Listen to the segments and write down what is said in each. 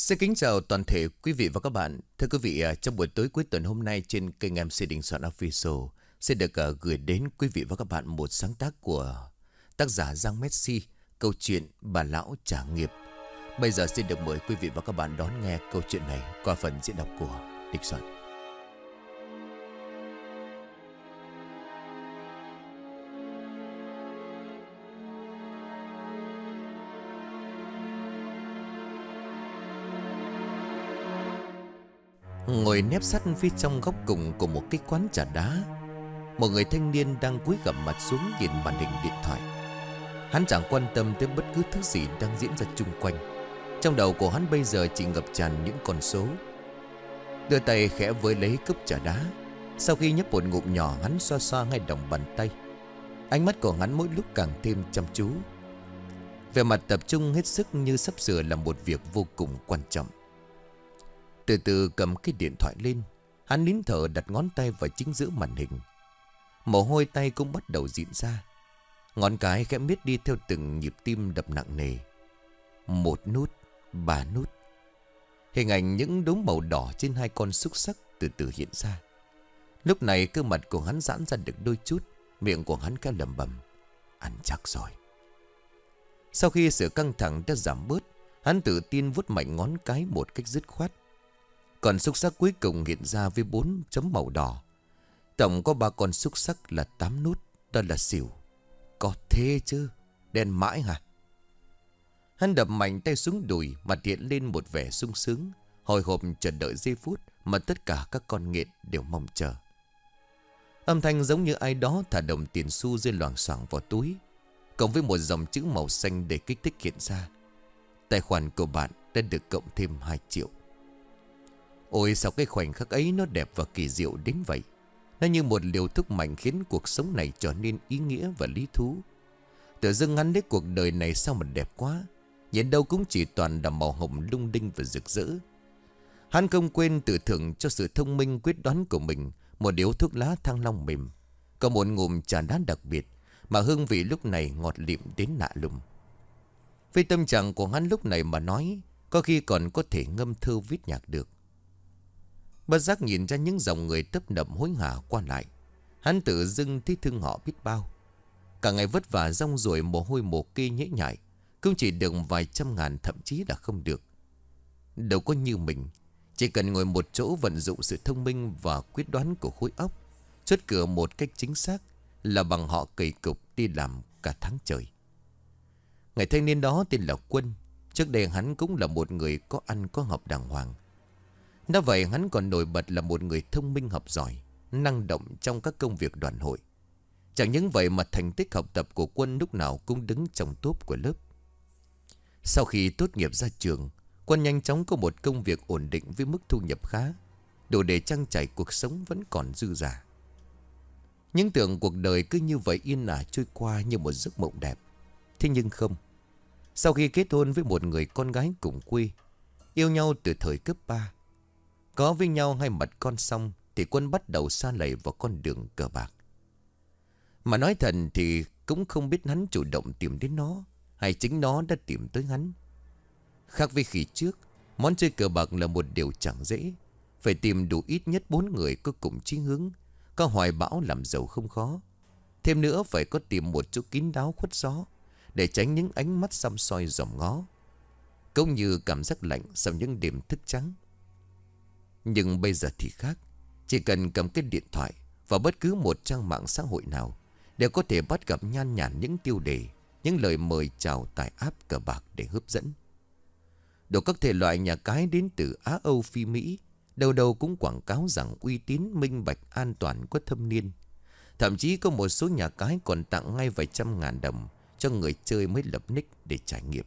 Xin kính chào toàn thể quý vị và các bạn. Thưa quý vị, trong buổi tối cuối tuần hôm nay trên kênh MC Đình Soạn Official sẽ được gửi đến quý vị và các bạn một sáng tác của tác giả Giang Messi, câu chuyện Bà Lão Trả Nghiệp. Bây giờ xin được mời quý vị và các bạn đón nghe câu chuyện này qua phần diễn đọc của Đình Soạn. Ngồi nép sát phía trong góc cùng của một cái quán trà đá, một người thanh niên đang cúi gằm mặt xuống nhìn màn hình điện thoại. Hắn chẳng quan tâm tới bất cứ thứ gì đang diễn ra chung quanh. Trong đầu của hắn bây giờ chỉ ngập tràn những con số. Đưa tay khẽ với lấy cốc trà đá. Sau khi nhấp một ngụm nhỏ, hắn xoa xoa ngay lòng bàn tay. Ánh mắt của hắn mỗi lúc càng thêm chăm chú. Vẻ mặt tập trung hết sức như sắp sửa làm một việc vô cùng quan trọng. Từ từ cầm cái điện thoại lên, hắn nín thở đặt ngón tay vào chính giữa màn hình. Mồ hôi tay cũng bắt đầu rịn ra. Ngón cái khẽ miết đi theo từng nhịp tim đập nặng nề. 1 nút, 3 nút. Hình ảnh những đốm màu đỏ trên 2 con xúc xắc từ từ hiện ra. Lúc này cơ mặt của hắn giãn ra được đôi chút. Miệng của hắn khẽ lẩm bẩm: ăn chắc rồi. Sau khi sự căng thẳng đã giảm bớt, hắn tự tin vuốt mạnh ngón cái một cách dứt khoát. Còn xúc xắc cuối cùng hiện ra với 4 chấm màu đỏ. Tổng có 3 con xúc xắc là 8 nút. Đó là xỉu. Có thế chứ, đen mãi hả? Hắn đập mạnh tay xuống đùi, mặt hiện lên một vẻ sung sướng, hồi hộp chờ đợi giây phút mà tất cả các con nghiện đều mong chờ. Âm thanh giống như ai đó thả đồng tiền xu rơi loảng xoảng vào túi, cộng với một dòng chữ màu xanh để kích thích hiện ra: tài khoản của bạn đã được cộng thêm 2 triệu. Ôi sao cái khoảnh khắc ấy nó đẹp và kỳ diệu đến vậy. Nó như một liều thuốc mạnh khiến cuộc sống này trở nên ý nghĩa và lý thú. Tự dưng hắn lấy cuộc đời này sao mà đẹp quá. Nhìn đâu cũng chỉ toàn là màu hồng lung linh và rực rỡ. Hắn không quên tự thưởng cho sự thông minh quyết đoán của mình một điếu thuốc lá Thăng Long mềm, có một ngụm trà đá đặc biệt mà hương vị lúc này ngọt lịm đến lạ lùng. Với tâm trạng của hắn lúc này mà nói, có khi còn có thể ngâm thơ viết nhạc được. Bất giác nhìn ra những dòng người tấp nập hối hả qua lại, hắn tự dưng thấy thương họ biết bao. Cả ngày vất vả rong ruổi mồ hôi mồ kê nhễ nhại, cũng chỉ được vài trăm ngàn, thậm chí là không được. Đâu có như mình, chỉ cần ngồi một chỗ vận dụng sự thông minh và quyết đoán của khối óc, chốt cửa một cách chính xác là bằng họ cày cục đi làm cả tháng trời. Người thanh niên đó tên là Quân. Trước đây hắn cũng là một người có ăn có học đàng hoàng. Đã vậy hắn còn nổi bật là một người thông minh học giỏi, năng động trong các công việc đoàn hội. Chẳng những vậy mà thành tích học tập của Quân lúc nào cũng đứng trong top của lớp. Sau khi tốt nghiệp ra trường, Quân nhanh chóng có một công việc ổn định với mức thu nhập khá, đủ để trang trải cuộc sống vẫn còn dư dả. Những tưởng cuộc đời cứ như vậy yên ả trôi qua như một giấc mộng đẹp. Thế nhưng không. Sau khi kết hôn với một người con gái cùng quê, yêu nhau từ thời cấp 3, có với nhau 2 mặt con xong, thì Quân bắt đầu sa lầy vào con đường cờ bạc. Mà nói thật thì cũng không biết hắn chủ động tìm đến nó, hay chính nó đã tìm tới hắn. Khác với khi trước, món chơi cờ bạc là một điều chẳng dễ. Phải tìm đủ ít nhất 4 người có cùng chí hướng, có hoài bão làm giàu không khó. Thêm nữa phải có tìm một chỗ kín đáo khuất gió, để tránh những ánh mắt săm soi dòm ngó, cũng như cảm giác lạnh sau những đêm thức trắng. Nhưng bây giờ thì khác. Chỉ cần cầm cái điện thoại và bất cứ một trang mạng xã hội nào, đều có thể bắt gặp nhan nhản những tiêu đề, những lời mời chào tại app cờ bạc để hấp dẫn. Đủ các thể loại nhà cái đến từ Á Âu Phi Mỹ, đầu đầu cũng quảng cáo rằng uy tín, minh bạch, an toàn, có thâm niên. Thậm chí có một số nhà cái còn tặng ngay vài trăm ngàn đồng cho người chơi mới lập nick để trải nghiệm.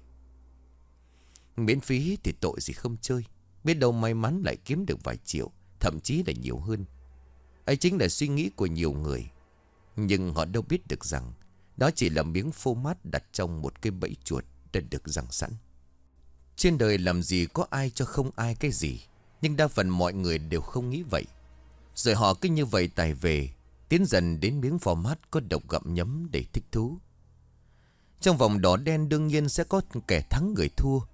Miễn phí thì tội gì không chơi. Biết đâu may mắn lại kiếm được vài triệu, thậm chí là nhiều hơn. Ấy chính là suy nghĩ của nhiều người. Nhưng họ đâu biết được rằng đó chỉ là miếng phô mát đặt trong một cái bẫy chuột đã được giăng sẵn. Trên đời làm gì có ai cho không ai cái gì. Nhưng đa phần mọi người đều không nghĩ vậy. Rồi họ cứ như vậy tài về, tiến dần đến miếng format có độc gặm nhấm để thích thú. Trong vòng đỏ đen đương nhiên sẽ có kẻ thắng người thua.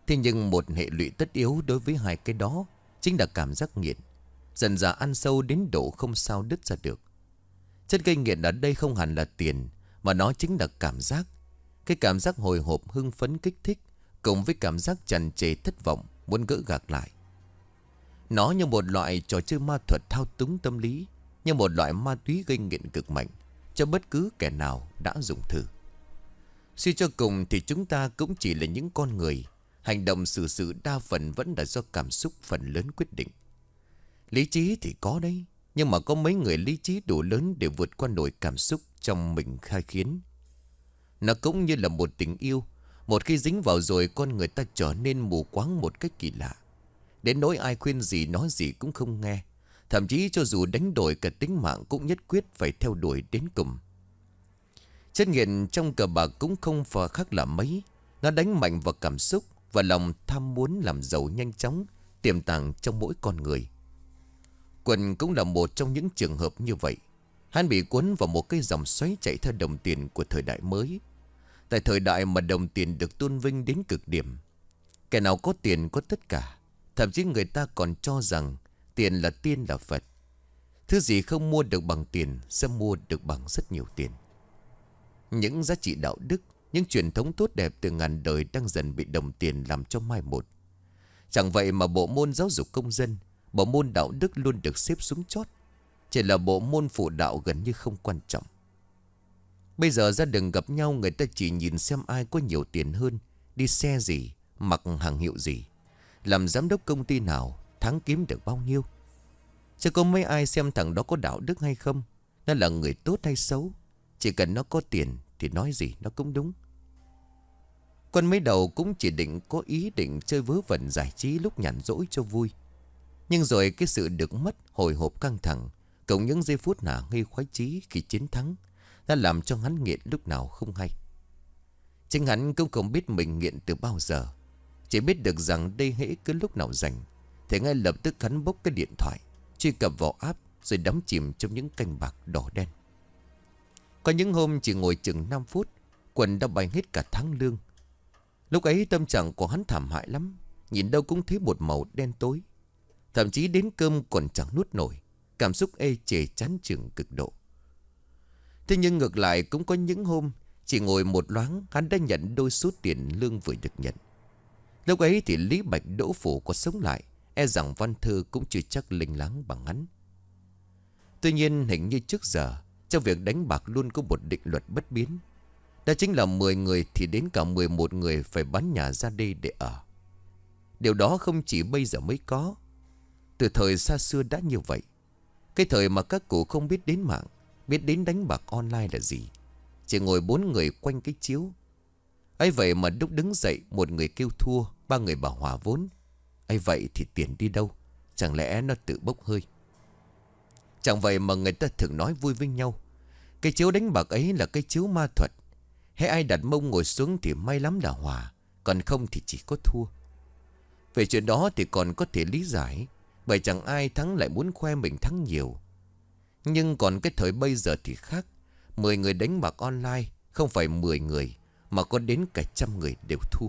Thế nhưng một hệ lụy tất yếu đối với hai cái đó chính là cảm giác nghiện. Dần dà ăn sâu đến độ không sao đứt ra được. Chất gây nghiện ở đây không hẳn là tiền, mà nó chính là cảm giác. Cái cảm giác hồi hộp, hưng phấn, kích thích, cùng với cảm giác tràn trề thất vọng, muốn gỡ gạc lại. Nó như một loại trò chơi ma thuật thao túng tâm lý, như một loại ma túy gây nghiện cực mạnh cho bất cứ kẻ nào đã dùng thử. Suy cho cùng thì chúng ta cũng chỉ là những con người. Hành động xử sự đa phần vẫn là do cảm xúc phần lớn quyết định. Lý trí thì có đấy, nhưng mà có mấy người lý trí đủ lớn để vượt qua nổi cảm xúc trong mình khai khiến. Nó cũng như là một tình yêu. Một khi dính vào rồi con người ta trở nên mù quáng một cách kỳ lạ. Đến nỗi ai khuyên gì nói gì cũng không nghe. Thậm chí cho dù đánh đổi cả tính mạng cũng nhất quyết phải theo đuổi đến cùng. Chất nghiện trong cờ bạc cũng không phải khác là mấy. Nó đánh mạnh vào cảm xúc và lòng tham muốn làm giàu nhanh chóng tiềm tàng trong mỗi con người. Quần cũng là một trong những trường hợp như vậy. Hắn bị cuốn vào một cái dòng xoáy chạy theo đồng tiền của thời đại mới. Tại thời đại mà đồng tiền được tôn vinh đến cực điểm, kẻ nào có tiền có tất cả. Thậm chí người ta còn cho rằng tiền là tiên là Phật. Thứ gì không mua được bằng tiền sẽ mua được bằng rất nhiều tiền. Những giá trị đạo đức, những truyền thống tốt đẹp từ ngàn đời đang dần bị đồng tiền làm cho mai một. Chẳng vậy mà bộ môn giáo dục công dân, bộ môn đạo đức luôn được xếp xuống chót. Chỉ là bộ môn phụ đạo gần như không quan trọng. Bây giờ ra đường gặp nhau, người ta chỉ nhìn xem ai có nhiều tiền hơn, đi xe gì, mặc hàng hiệu gì, làm giám đốc công ty nào, tháng kiếm được bao nhiêu. Chứ có mấy ai xem thằng đó có đạo đức hay không, nó là người tốt hay xấu. Chỉ cần nó có tiền thì nói gì nó cũng đúng. Con mấy đầu cũng chỉ định có ý định chơi vớ vẩn giải trí lúc nhàn rỗi cho vui. Nhưng rồi cái sự được mất, hồi hộp căng thẳng, cộng những giây phút hả ngây khoái chí khi chiến thắng, đã làm cho hắn nghiện lúc nào không hay. Chính hắn cũng không biết mình nghiện từ bao giờ. Chỉ biết được rằng đây hễ cứ lúc nào rảnh thì ngay lập tức hắn bốc cái điện thoại, truy cập vào app rồi đắm chìm trong những canh bạc đỏ đen. Có những hôm chỉ ngồi chừng 5 phút, quần đã bay hết cả tháng lương. Lúc ấy tâm trạng của hắn thảm hại lắm, nhìn đâu cũng thấy một màu đen tối. Thậm chí đến cơm còn chẳng nuốt nổi, cảm xúc ê chề chán chường cực độ. Thế nhưng ngược lại cũng có những hôm chỉ ngồi một loáng, hắn đã nhận đôi số tiền lương vừa được nhận. Lúc ấy thì Lý Bạch Đỗ Phủ có sống lại, e rằng văn thư cũng chưa chắc linh láng bằng hắn. Tuy nhiên hình như trước giờ trong việc đánh bạc luôn có một định luật bất biến. Đó chính là 10 người thì đến cả 11 người phải bán nhà ra đây để ở. Điều đó không chỉ bây giờ mới có, từ thời xa xưa đã như vậy. Cái thời mà các cụ không biết đến mạng, biết đến đánh bạc online là gì, chỉ ngồi 4 người quanh cái chiếu. Ấy vậy mà lúc đứng dậy, một người kêu thua, 3 người bảo hòa vốn. Ấy vậy thì tiền đi đâu? Chẳng lẽ nó tự bốc hơi? Chẳng vậy mà người ta thường nói vui với nhau, cái chiếu đánh bạc ấy là cái chiếu ma thuật. Hễ ai đặt mông ngồi xuống thì may lắm là hòa, còn không thì chỉ có thua. Về chuyện đó thì còn có thể lý giải, bởi chẳng ai thắng lại muốn khoe mình thắng nhiều. Nhưng còn cái thời bây giờ thì khác. 10 người đánh bạc online không phải 10 người, mà có đến cả trăm người đều thua.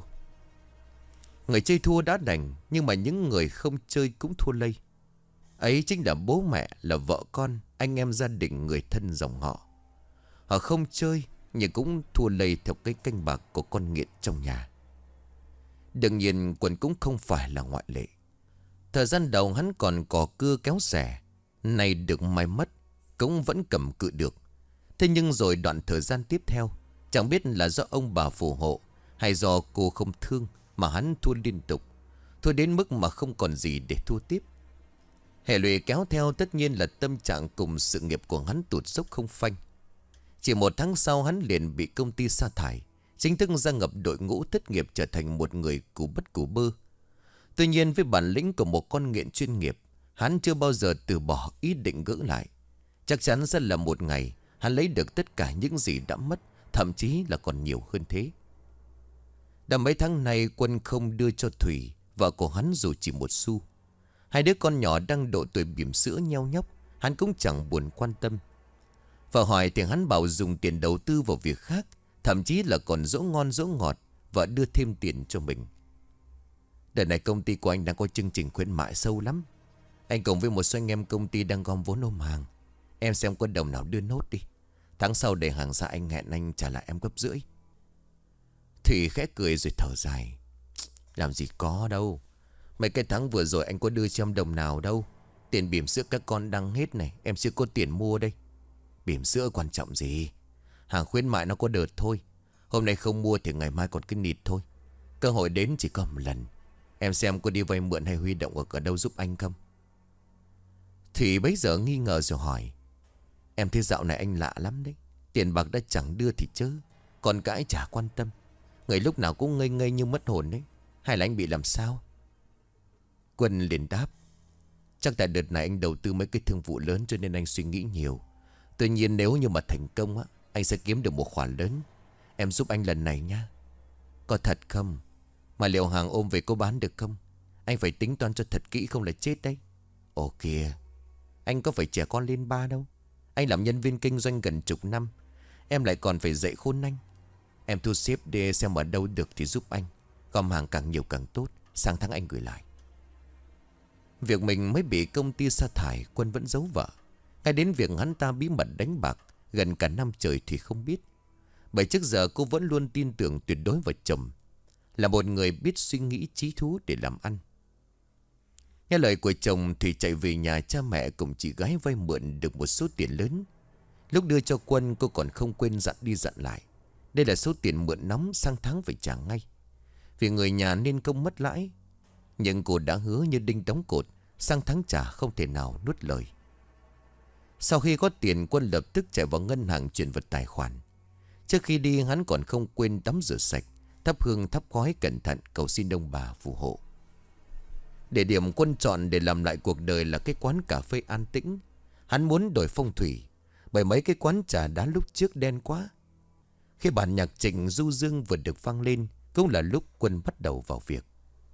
Người chơi thua đã đành, nhưng mà những người không chơi cũng thua lây. Ấy chính là bố mẹ, là vợ con, anh em gia đình, người thân dòng họ. Họ không chơi nhưng cũng thua lây theo cái canh bạc của con nghiện trong nhà. Đương nhiên Quân cũng không phải là ngoại lệ. Thời gian đầu hắn còn cò cưa kéo xẻ, nay được mai mất, cũng vẫn cầm cự được. Thế nhưng rồi đoạn thời gian tiếp theo, chẳng biết là do ông bà phù hộ hay do cô không thương mà hắn thua liên tục, thua đến mức mà không còn gì để thua tiếp. Hệ lụy kéo theo tất nhiên là tâm trạng cùng sự nghiệp của hắn tụt dốc không phanh. Chỉ 1 tháng sau hắn liền bị công ty sa thải, chính thức gia nhập đội ngũ thất nghiệp, trở thành một người cù bất cù bơ. Tuy nhiên với bản lĩnh của một con nghiện chuyên nghiệp, hắn chưa bao giờ từ bỏ ý định gỡ lại. Chắc chắn sẽ là một ngày hắn lấy được tất cả những gì đã mất, thậm chí là còn nhiều hơn thế. Đã mấy tháng nay Quân không đưa cho Thủy, vợ của hắn, dù chỉ một xu. Hai đứa con nhỏ đang độ tuổi bỉm sữa nheo nhóc, hắn cũng chẳng buồn quan tâm. Vợ hỏi thì hắn bảo dùng tiền đầu tư vào việc khác, thậm chí là còn dỗ ngon dỗ ngọt và đưa thêm tiền cho mình. Đợt này công ty của anh đang có chương trình khuyến mại sâu lắm. Anh cùng với một số anh em công ty đang gom vốn ôm hàng. Em xem có đồng nào đưa nốt đi. Tháng sau để hàng ra anh hẹn anh trả lại em gấp rưỡi. Thủy khẽ cười rồi thở dài. Làm gì có đâu. Mấy cái tháng vừa rồi anh có đưa cho em đồng nào đâu. Tiền bỉm sữa các con đang hết này. Em chưa có tiền mua đây. Bỉm sữa quan trọng gì. Hàng khuyến mại nó có đợt thôi. Hôm nay không mua thì ngày mai còn cái nịt thôi. Cơ hội đến chỉ có một lần. Em xem có đi vay mượn hay huy động ở đâu giúp anh không. Thủy bấy giờ nghi ngờ rồi hỏi. Em thấy dạo này anh lạ lắm đấy. Tiền bạc đã chẳng đưa thì chớ. Còn cãi chả quan tâm. Người lúc nào cũng ngây ngây như mất hồn đấy. Hay là anh bị làm sao? Quân liền đáp. Chắc tại đợt này anh đầu tư mấy cái thương vụ lớn cho nên anh suy nghĩ nhiều. Tuy nhiên nếu như mà thành công á, anh sẽ kiếm được một khoản lớn. Em giúp anh lần này nha. Có thật không? Mà liệu hàng ôm về có bán được không? Anh phải tính toán cho thật kỹ không là chết đấy. Ồ kìa, anh có phải trẻ con lên ba đâu. Anh làm nhân viên kinh doanh gần chục năm. Em lại còn phải dạy khôn anh. Em thu xếp để xem ở đâu được thì giúp anh. Gom hàng càng nhiều càng tốt. Sang tháng anh gửi lại. Việc mình mới bị công ty sa thải, Quân vẫn giấu vợ. Ngay đến việc hắn ta bí mật đánh bạc gần cả năm trời thì không biết. Bởi trước giờ cô vẫn luôn tin tưởng tuyệt đối vào chồng. Là một người biết suy nghĩ trí thú để làm ăn. Nghe lời của chồng thì chạy về nhà cha mẹ cùng chị gái vay mượn được một số tiền lớn. Lúc đưa cho Quân cô còn không quên dặn đi dặn lại. Đây là số tiền mượn nóng sang tháng phải trả ngay. Vì người nhà nên công mất lãi. Nhưng cô đã hứa như đinh đóng cột. Sang tháng trả không thể nào nuốt lời. Sau khi có tiền, Quân lập tức chạy vào ngân hàng chuyển vào tài khoản. Trước khi đi hắn còn không quên tắm rửa sạch, thắp hương thắp khói cẩn thận cầu xin ông bà phù hộ. Địa điểm Quân chọn để làm lại cuộc đời là cái quán cà phê an tĩnh. Hắn muốn đổi phong thủy, bởi mấy cái quán trà đá lúc trước đen quá. Khi bản nhạc Trịnh du dương vừa được vang lên, cũng là lúc Quân bắt đầu vào việc.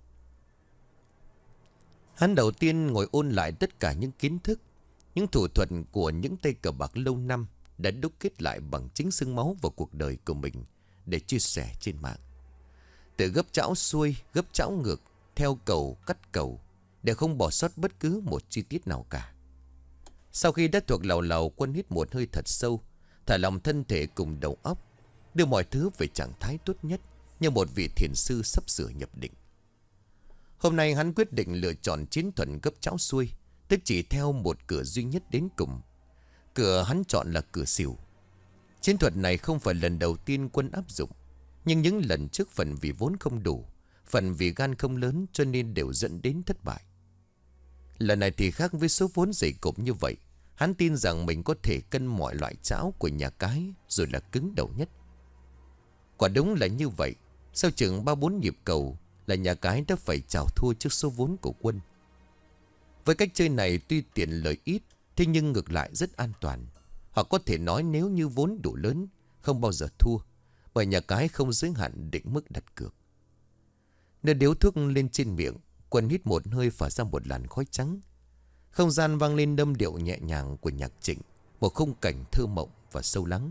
Hắn đầu tiên ngồi ôn lại tất cả những kiến thức, những thủ thuật của những tay cờ bạc lâu năm đã đúc kết lại bằng chính xương máu vào cuộc đời của mình để chia sẻ trên mạng. Từ gấp chảo xuôi, gấp chảo ngược, theo cầu, cắt cầu, để không bỏ sót bất cứ một chi tiết nào cả. Sau khi đã thuộc lầu lầu, Quân hít một hơi thật sâu, thả lòng thân thể cùng đầu óc, đưa mọi thứ về trạng thái tốt nhất như một vị thiền sư sắp sửa nhập định. Hôm nay hắn quyết định lựa chọn chiến thuật gấp chảo xuôi, tức chỉ theo một cửa duy nhất đến cùng. Cửa hắn chọn là cửa xỉu. Chiến thuật này không phải lần đầu tiên Quân áp dụng, nhưng những lần trước phần vì vốn không đủ, phần vì gan không lớn cho nên đều dẫn đến thất bại. Lần này thì khác, với số vốn dày cộp như vậy, hắn tin rằng mình có thể cân mọi loại chảo của nhà cái rồi là cứng đầu nhất. Quả đúng là như vậy. Sau chừng 3-4 nhịp cầu là nhà cái đã phải chào thua trước số vốn của Quân. Với cách chơi này tuy tiền lời ít, thế nhưng ngược lại rất an toàn. Hoặc có thể nói nếu như vốn đủ lớn, không bao giờ thua, bởi nhà cái không giới hạn định mức đặt cược. Nơi điếu thuốc lên trên miệng, Quân hít một hơi phả ra một làn khói trắng. Không gian vang lên âm điệu nhẹ nhàng của nhạc Trịnh, một khung cảnh thơ mộng và sâu lắng.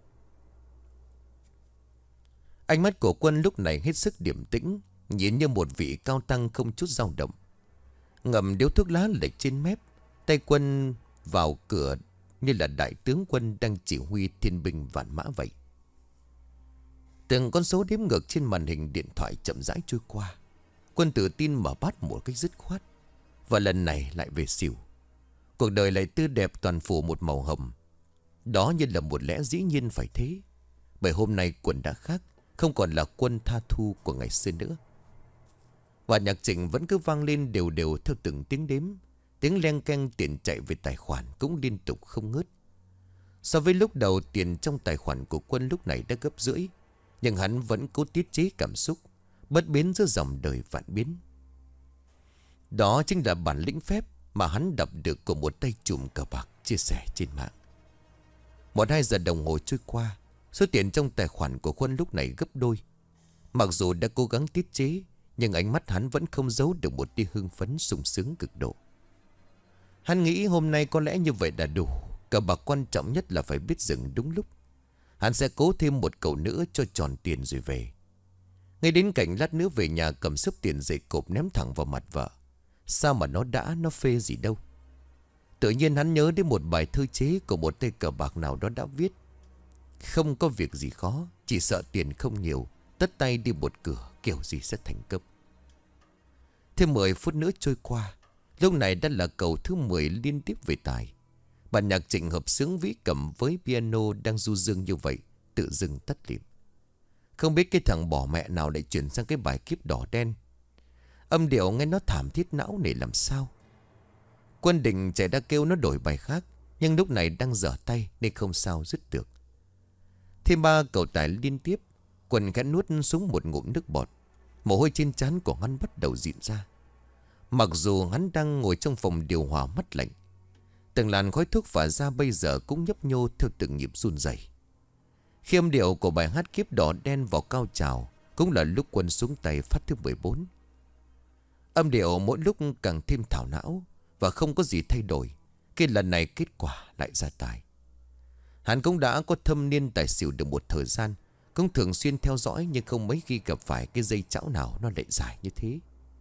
Ánh mắt của Quân lúc này hết sức điềm tĩnh, nhìn như một vị cao tăng không chút dao động. Ngậm điếu thuốc lá lệch trên mép, tay Quân vào cửa như là đại tướng quân đang chỉ huy thiên binh vạn mã vậy. Từng con số đếm ngược trên màn hình điện thoại chậm rãi trôi qua. Quân tự tin mở bát một cách dứt khoát. Và lần này lại về xỉu. Cuộc đời lại tươi đẹp toàn phủ một màu hồng. Đó như là một lẽ dĩ nhiên phải thế. Bởi hôm nay Quân đã khác, không còn là Quân tha thu của ngày xưa nữa. Và nhạc Trịnh vẫn cứ vang lên đều đều theo từng tiếng đếm. Tiếng leng keng tiền chạy về tài khoản cũng liên tục không ngớt. So với lúc đầu, tiền trong tài khoản của Quân lúc này đã gấp rưỡi. Nhưng hắn vẫn cố tiết chế cảm xúc, bất biến giữa dòng đời vạn biến. Đó chính là bản lĩnh phép mà hắn đọc được của một tay trùm cờ bạc chia sẻ trên mạng. 1-2 giờ đồng hồ trôi qua, số tiền trong tài khoản của Quân lúc này gấp đôi. Mặc dù đã cố gắng tiết chế, nhưng ánh mắt hắn vẫn không giấu được một tia hưng phấn sung sướng cực độ. Hắn nghĩ hôm nay có lẽ như vậy đã đủ. Cờ bạc quan trọng nhất là phải biết dừng đúng lúc. Hắn sẽ cố thêm một cầu nữa cho tròn tiền rồi về. Ngay đến cảnh lát nữa về nhà cầm sấp tiền dậy cộp ném thẳng vào mặt vợ. Sao mà nó phê gì đâu. Tự nhiên hắn nhớ đến một bài thơ chế của một tay cờ bạc nào đó đã viết: không có việc gì khó, chỉ sợ tiền không nhiều, tất tay đi một cửa, kiểu gì sẽ thành công. Thêm 10 phút nữa trôi qua. Lúc này đã là cầu thứ 10 liên tiếp về tài. Bản nhạc Trịnh hợp xướng vĩ cầm với piano đang du dương như vậy tự dưng tắt lịm. Không biết cái thằng bỏ mẹ nào lại chuyển sang cái bài Kiếp Đỏ Đen. Âm điệu nghe nó thảm thiết não nề làm sao. Quân định chạy đã kêu nó đổi bài khác, nhưng lúc này đang dở tay nên không sao dứt được. Thêm 3 cầu tài liên tiếp. Quân khẽ nuốt xuống một ngụm nước bọt. Mồ hôi trên trán của hắn bắt đầu dịn ra. Mặc dù hắn đang ngồi trong phòng điều hòa mắt lạnh, từng làn khói thuốc phả ra bây giờ cũng nhấp nhô theo từng nhịp run rẩy. Khi âm điệu của bài hát Kiếp Đỏ Đen vào cao trào, cũng là lúc Quân xuống tay phát thứ 14. Âm điệu mỗi lúc càng thêm thảo não và không có gì thay đổi. Cái lần này kết quả lại ra tài. Hắn cũng đã có thâm niên tài xỉu được một thời gian, cũng thường xuyên theo dõi, nhưng không mấy khi gặp phải cái dây chảo nào nó lại dài như thế.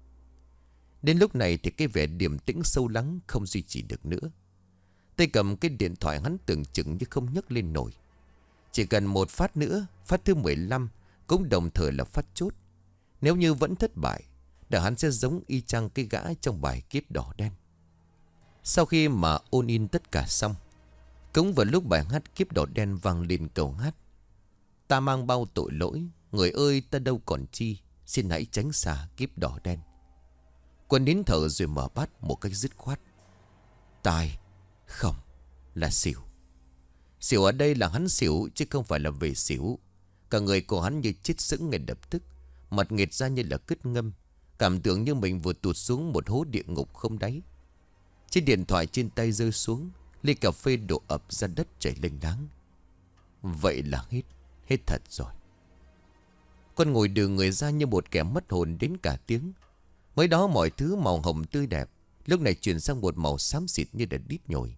Đến lúc này thì cái vẻ điềm tĩnh sâu lắng không duy trì được nữa. Tay cầm cái điện thoại hắn tưởng chừng như không nhấc lên nổi. Chỉ cần một phát nữa, phát thứ 15, cũng đồng thời là phát chốt. Nếu như vẫn thất bại, để hắn sẽ giống y chang cái gã trong bài Kiếp Đỏ Đen. Sau khi mà ôn in tất cả xong, cũng vào lúc bài hát Kiếp Đỏ Đen vang lên câu hát: ta mang bao tội lỗi, người ơi ta đâu còn chi, xin hãy tránh xa kiếp đỏ đen. Quân nín thở rồi mở bát một cách dứt khoát. Tài, không, là xỉu. Xỉu ở đây là hắn xỉu chứ không phải là về xỉu. Cả người của hắn như chết sững ngay lập tức, mặt nghệt ra như là cứt ngâm, cảm tưởng như mình vừa tụt xuống một hố địa ngục không đáy. Chiếc điện thoại trên tay rơi xuống, ly cà phê đổ ập ra đất chảy lênh láng. Vậy là hết thật rồi. Quân ngồi đưa người ra như một kẻ mất hồn đến cả tiếng. Mới đó mọi thứ màu hồng tươi đẹp, lúc này chuyển sang một màu xám xịt như là đít nhồi.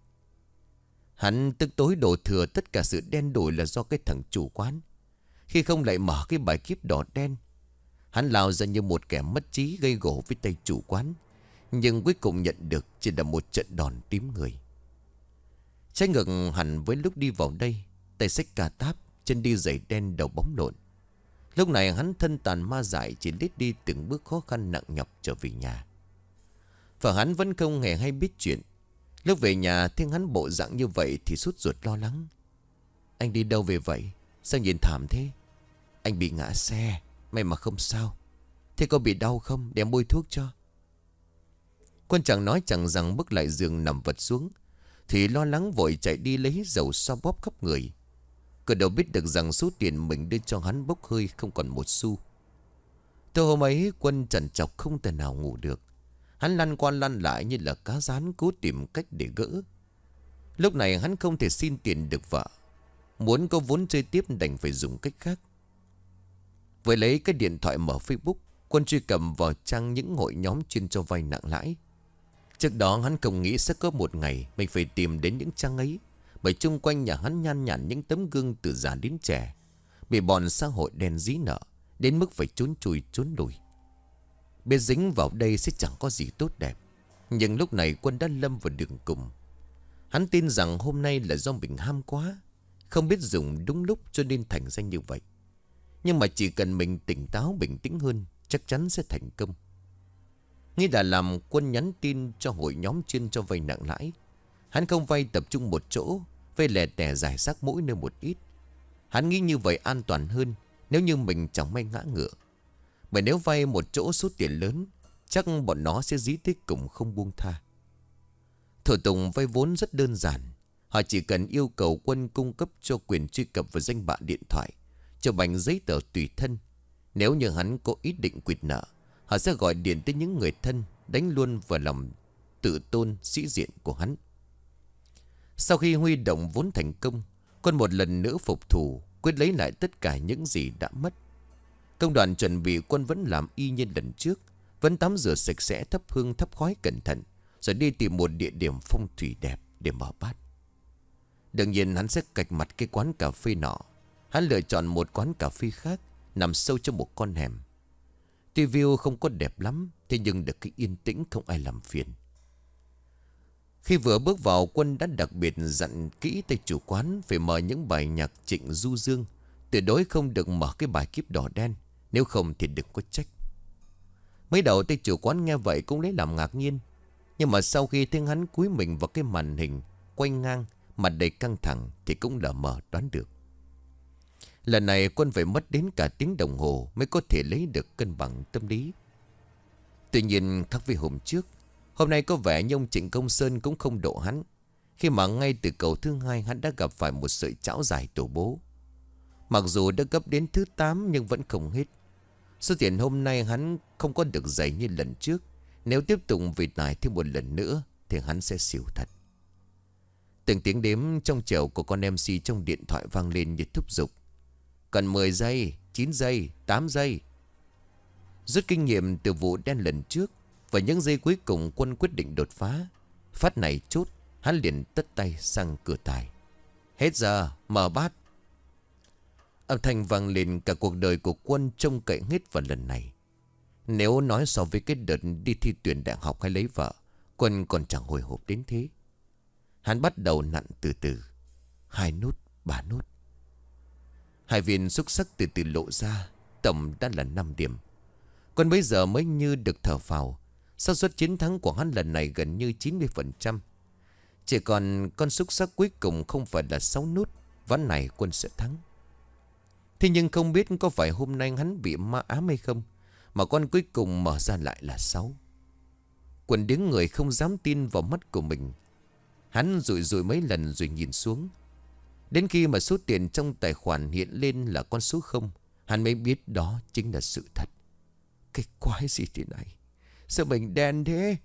Hắn tức tối đổ thừa tất cả sự đen đổi là do cái thằng chủ quán. Khi không lại mở cái bài Kiếp Đỏ Đen, hắn lao ra như một kẻ mất trí gây gổ với tay chủ quán. Nhưng cuối cùng nhận được chỉ là một trận đòn tím người. Trái ngược hẳn với lúc đi vào đây, tay xách cà táp, chân đi giày đen đầu bóng lộn. Lúc này hắn thân tàn ma dại, chỉ lết đi từng bước khó khăn nặng nhọc trở về nhà. Và hắn vẫn không hề hay biết chuyện. Lúc về nhà thấy hắn bộ dạng như vậy thì sốt ruột lo lắng. Anh đi đâu về vậy? Sao nhìn thảm thế? Anh bị ngã xe, may mà không sao. Thế có bị đau không? Để em bôi thuốc cho. Quân chẳng nói chẳng rằng bước lại giường nằm vật xuống, thì lo lắng vội chạy đi lấy dầu xoa bóp khắp người. Cậu đâu biết được rằng số tiền mình đưa cho hắn bốc hơi không còn một xu. Từ hôm ấy Quân trằn trọc không thể nào ngủ được. Hắn lăn qua lăn lại như là cá rán cố tìm cách để gỡ. Lúc này hắn không thể xin tiền được vợ. Muốn có vốn chơi tiếp đành phải dùng cách khác. Với lấy cái điện thoại mở Facebook, Quân truy cập vào trang những hội nhóm chuyên cho vay nặng lãi. Trước đó hắn không nghĩ sẽ có một ngày mình phải tìm đến những trang ấy, bởi chung quanh nhà hắn nhan nhản những tấm gương từ già đến trẻ, bị bọn xã hội đen dí nợ, đến mức phải trốn chui trốn lùi. Biết dính vào đây sẽ chẳng có gì tốt đẹp. Nhưng lúc này Quân đã lâm vào đường cùng. Hắn tin rằng hôm nay là do mình ham quá, không biết dùng đúng lúc cho nên thành ra như vậy. Nhưng mà chỉ cần mình tỉnh táo bình tĩnh hơn, chắc chắn sẽ thành công. Nghĩ là làm, Quân nhắn tin cho hội nhóm chuyên cho vay nặng lãi. Hắn không vay tập trung một chỗ, vay lẻ tẻ rải rác mỗi nơi một ít. Hắn nghĩ như vậy an toàn hơn nếu như mình chẳng may ngã ngựa. Bởi nếu vay một chỗ số tiền lớn, chắc bọn nó sẽ dí tới cùng không buông tha. Thủ tục vay vốn rất đơn giản. Họ chỉ cần yêu cầu Quân cung cấp cho quyền truy cập vào danh bạ điện thoại, cho bành giấy tờ tùy thân. Nếu như hắn có ý định quỵt nợ, họ sẽ gọi điện tới những người thân, đánh luôn vào lòng tự tôn sĩ diện của hắn. Sau khi huy động vốn thành công, Quân một lần nữa phục thù, quyết lấy lại tất cả những gì đã mất. Công đoạn chuẩn bị Quân vẫn làm y như lần trước, vẫn tắm rửa sạch sẽ, thắp hương thắp khói cẩn thận, rồi đi tìm một địa điểm phong thủy đẹp để mở bát. Đương nhiên hắn sẽ cạch mặt cái quán cà phê nọ. Hắn lựa chọn một quán cà phê khác, nằm sâu trong một con hẻm, Tuy view không có đẹp lắm, thế nhưng được cái yên tĩnh không ai làm phiền. Khi vừa bước vào, Quân đã đặc biệt dặn kỹ tay chủ quán phải mở những bài nhạc Trịnh Du Dương. Tuyệt đối không được mở cái bài Kiếp Đỏ Đen, nếu không thì đừng có trách. Mới đầu tay chủ quán nghe vậy cũng lấy làm ngạc nhiên. Nhưng mà sau khi听hắn cúi mình vào cái màn hình quay ngang, mặt đầy căng thẳng, thì cũng lờ mờ đoán được. Lần này Quân phải mất đến cả tiếng đồng hồ mới có thể lấy được cân bằng tâm lý. Tuy nhiên khác với hôm trước, hôm nay có vẻ như ông Trịnh Công Sơn cũng không độ hắn, khi mà ngay từ cầu thứ 2 hắn đã gặp phải một sợi chảo dài tổ bố. Mặc dù đã gấp đến thứ 8 nhưng vẫn không hết. Số tiền hôm nay hắn không có được dày như lần trước. Nếu tiếp tục vì tài thêm một lần nữa thì hắn sẽ xỉu thật. Từng tiếng đếm trong trẻo của con MC trong điện thoại vang lên như thúc giục. Cần 10 giây, 9 giây, 8 giây. Rút kinh nghiệm từ vụ đen lần trước, và những giây cuối cùng Quân quyết định đột phá. Phát này chốt, hắn liền tất tay sang cửa tài. Hết giờ, mở bát. Âm thanh vang lên, cả cuộc đời của Quân trông cậy hết vào lần này. Nếu nói so với cái đợt đi thi tuyển đại học hay lấy vợ, Quân còn chẳng hồi hộp đến thế. Hắn bắt đầu nặn từ từ. 2 nút, 3 nút. 2 viên xúc sắc từ từ lộ ra. Tổng đã là 5 điểm. Quân bây giờ mới như được thở phào. xác suất chiến thắng của hắn lần này gần như 90%. Chỉ còn con xúc sắc cuối cùng không phải là 6 nút, ván này Quân sẽ thắng. Thế nhưng không biết có phải hôm nay hắn bị ma ám hay không, mà con cuối cùng mở ra lại là 6. Quân đứng người không dám tin vào mắt của mình. Hắn rủi rủi mấy lần rồi nhìn xuống. Đến khi mà số tiền trong tài khoản hiện lên là con số 0, hắn mới biết đó chính là sự thật. Cái quái gì thế này? Sao mình đen thế?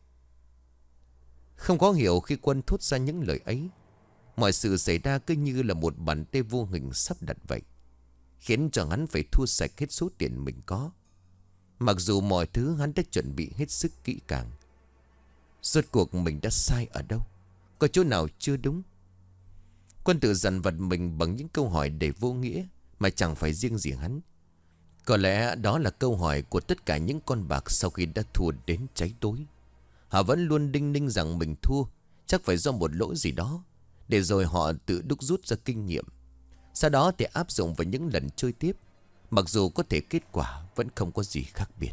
Không có hiểu khi Quân thốt ra những lời ấy. Mọi sự xảy ra cứ như là một bàn tay vô hình sắp đặt vậy, khiến cho hắn phải thua sạch hết số tiền mình có. Mặc dù mọi thứ hắn đã chuẩn bị hết sức kỹ càng. Rốt cuộc mình đã sai ở đâu? Có chỗ nào chưa đúng? Quân tự dằn vặt mình bằng những câu hỏi đầy vô nghĩa, mà chẳng phải riêng gì hắn. Có lẽ đó là câu hỏi của tất cả những con bạc sau khi đã thua đến cháy tối. Họ vẫn luôn đinh ninh rằng mình thua chắc phải do một lỗi gì đó, để rồi họ tự đúc rút ra kinh nghiệm, sau đó thì áp dụng vào những lần chơi tiếp, mặc dù có thể kết quả vẫn không có gì khác biệt.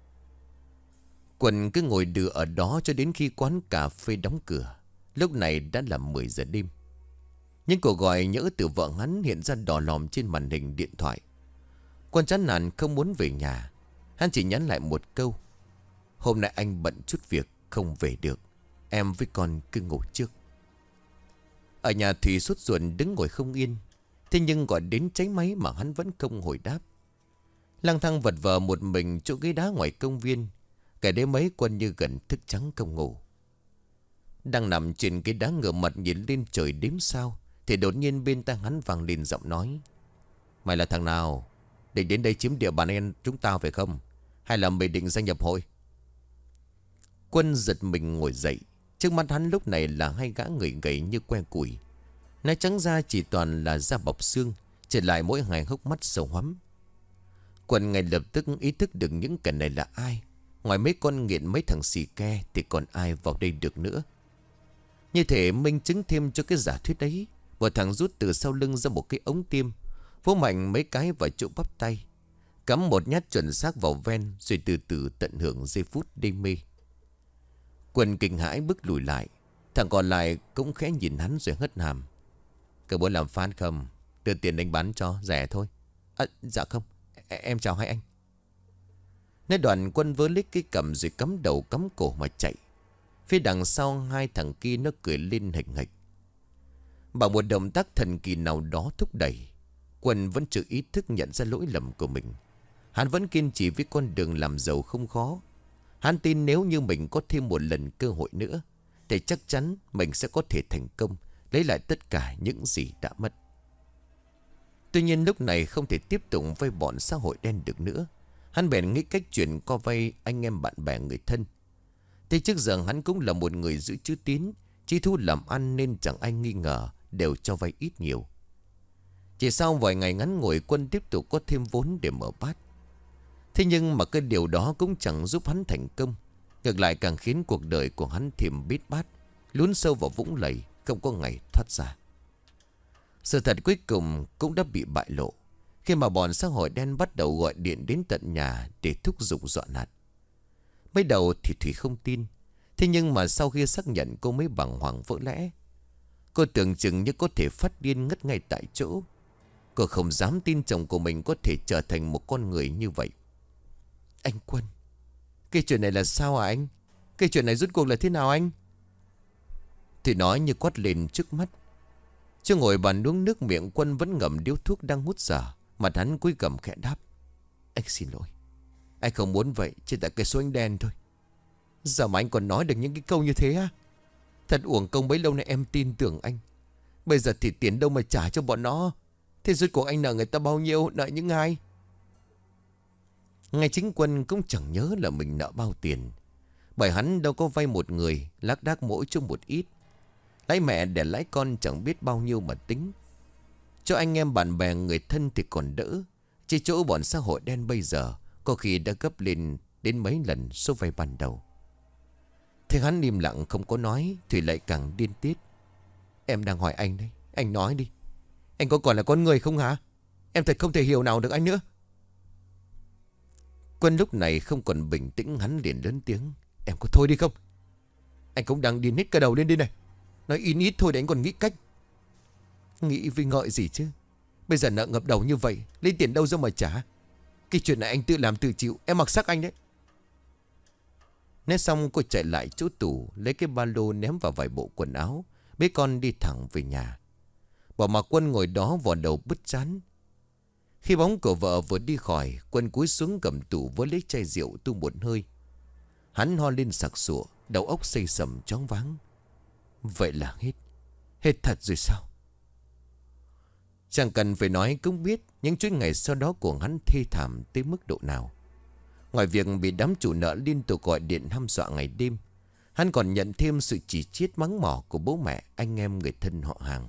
Quân cứ ngồi đừ ở đó cho đến khi quán cà phê đóng cửa. Lúc này đã là 10 giờ đêm. Những cuộc gọi nhỡ từ vợ hắn hiện ra đỏ lòm trên màn hình điện thoại. Quân chán nản không muốn về nhà. Hắn chỉ nhắn lại một câu: hôm nay anh bận chút việc không về được, em với con cứ ngủ trước. Ở nhà Thủy sốt ruột đứng ngồi không yên. Thế nhưng gọi đến cháy máy mà hắn vẫn không hồi đáp. Lang thang vật vờ một mình chỗ ghế đá ngoài công viên. Cái đêm mấy Quân như gần thức trắng không ngủ. Đang nằm trên cái đá ngửa mặt nhìn lên trời đếm sao, thì đột nhiên bên tai hắn vang lên giọng nói: mày là thằng nào? Định đến đây chiếm địa bàn em chúng tao phải không? Hay là mày định gia nhập hội? Quân giật mình ngồi dậy. Trước mắt hắn lúc này là hai gã người gầy như que củi. Nói trắng ra chỉ toàn là da bọc xương, chỉ lại mỗi hai hốc mắt sầu hoắm. Quân ngay lập tức ý thức được những kẻ này là ai. Ngoài mấy con nghiện mấy thằng xì ke thì còn ai vào đây được nữa. Như thể minh chứng thêm cho cái giả thuyết ấy, một thằng rút từ sau lưng ra một cái ống tiêm, vỗ mạnh mấy cái vào chỗ bắp tay, cắm một nhát chuẩn xác vào ven, rồi từ từ tận hưởng giây phút đê mê. Quân kinh hãi bước lùi lại. Thằng còn lại cũng khẽ nhìn hắn rồi hất hàm: có muốn làm fan không? Đưa tiền anh bán cho rẻ thôi. Dạ không, em chào hai anh. Nói đoạn Quân vớ lấy cái cầm rồi cắm đầu cắm cổ mà chạy. Phía đằng sau hai thằng kia nó cười lên hịch hịch. Bằng một động tác thần kỳ nào đó thúc đẩy, Quân vẫn chưa ý thức nhận ra lỗi lầm của mình. Hắn vẫn kiên trì với con đường làm giàu không khó. Hắn tin nếu như mình có thêm một lần cơ hội nữa thì chắc chắn mình sẽ có thể thành công, lấy lại tất cả những gì đã mất. Tuy nhiên lúc này không thể tiếp tục vay bọn xã hội đen được nữa. Hắn bèn nghĩ cách chuyển qua vay anh em bạn bè người thân. Thế trước giờ hắn cũng là một người giữ chữ tín, chi thu làm ăn nên chẳng ai nghi ngờ, đều cho vay ít nhiều. Chỉ sau vài ngày ngắn ngủi Quân tiếp tục có thêm vốn để mở bát. Thế nhưng mà cái điều đó cũng chẳng giúp hắn thành công. Ngược lại càng khiến cuộc đời của hắn thêm bít bát, lún sâu vào vũng lầy, không có ngày thoát ra. Sự thật cuối cùng cũng đã bị bại lộ khi mà bọn xã hội đen bắt đầu gọi điện đến tận nhà để thúc giục dọa nạt. Mới đầu thì Thủy không tin. Thế nhưng mà sau khi xác nhận, cô mới bàng hoàng vỡ lẽ. Cô tưởng chừng như có thể phát điên ngất ngay tại chỗ. Cô không dám tin chồng của mình có thể trở thành một con người như vậy. Anh Quân, cái chuyện này là sao hả anh? Cái chuyện này rốt cuộc là thế nào anh? Thì nói như quát lên trước mắt. Chưa ngồi bàn uống nước, miệng Quân vẫn ngậm điếu thuốc đang hút dở. Mặt hắn cúi gằm khẽ đáp. Anh xin lỗi. Anh không muốn vậy, chỉ tại cái số anh đen thôi. Giờ mà anh còn nói được những cái câu như thế á? Thật uổng công bấy lâu nay em tin tưởng anh. Bây giờ thì tiền đâu mà trả cho bọn nó. Thế rốt cuộc anh nợ người ta bao nhiêu, nợ những ai? Ngay chính Quân cũng chẳng nhớ là mình nợ bao tiền. Bởi hắn đâu có vay một người, lác đác mỗi chung một ít. Lãi mẹ để lãi con chẳng biết bao nhiêu mà tính. Cho anh em bạn bè người thân thì còn đỡ. Chỉ chỗ bọn xã hội đen bây giờ có khi đã gấp lên đến mấy lần số vay ban đầu. Thế hắn im lặng không có nói, Thủy lại càng điên tiết. Em đang hỏi anh đấy, anh nói đi. Anh có còn là con người không hả? Em thật không thể hiểu nào được anh nữa. Quân lúc này không còn bình tĩnh, hắn liền lớn tiếng. Em có thôi đi không? Anh cũng đang điên hết cả đầu lên đi này. Nói in ít thôi để anh còn nghĩ cách. Nghĩ vì ngợi gì chứ? Bây giờ nợ ngập đầu như vậy, lấy tiền đâu ra mà trả? Cái chuyện này anh tự làm tự chịu, em mặc sắc anh đấy. Nói xong cô chạy lại chỗ tủ, lấy cái ba lô ném vào vài bộ quần áo, bế con đi thẳng về nhà. Bỏ mặc Quân ngồi đó vò đầu bứt chán. Khi bóng của vợ vừa đi khỏi, Quân cúi xuống cầm tủ với lấy chai rượu tu một hơi. Hắn ho lên sặc sụa, đầu óc xây sầm choáng váng. Vậy là hết. Hết thật rồi sao? Chẳng cần phải nói cũng biết những chuỗi ngày sau đó của hắn thê thảm tới mức độ nào. Ngoài việc bị đám chủ nợ liên tục gọi điện hăm dọa ngày đêm, hắn còn nhận thêm sự chỉ trích mắng mỏ của bố mẹ, anh em, người thân họ hàng.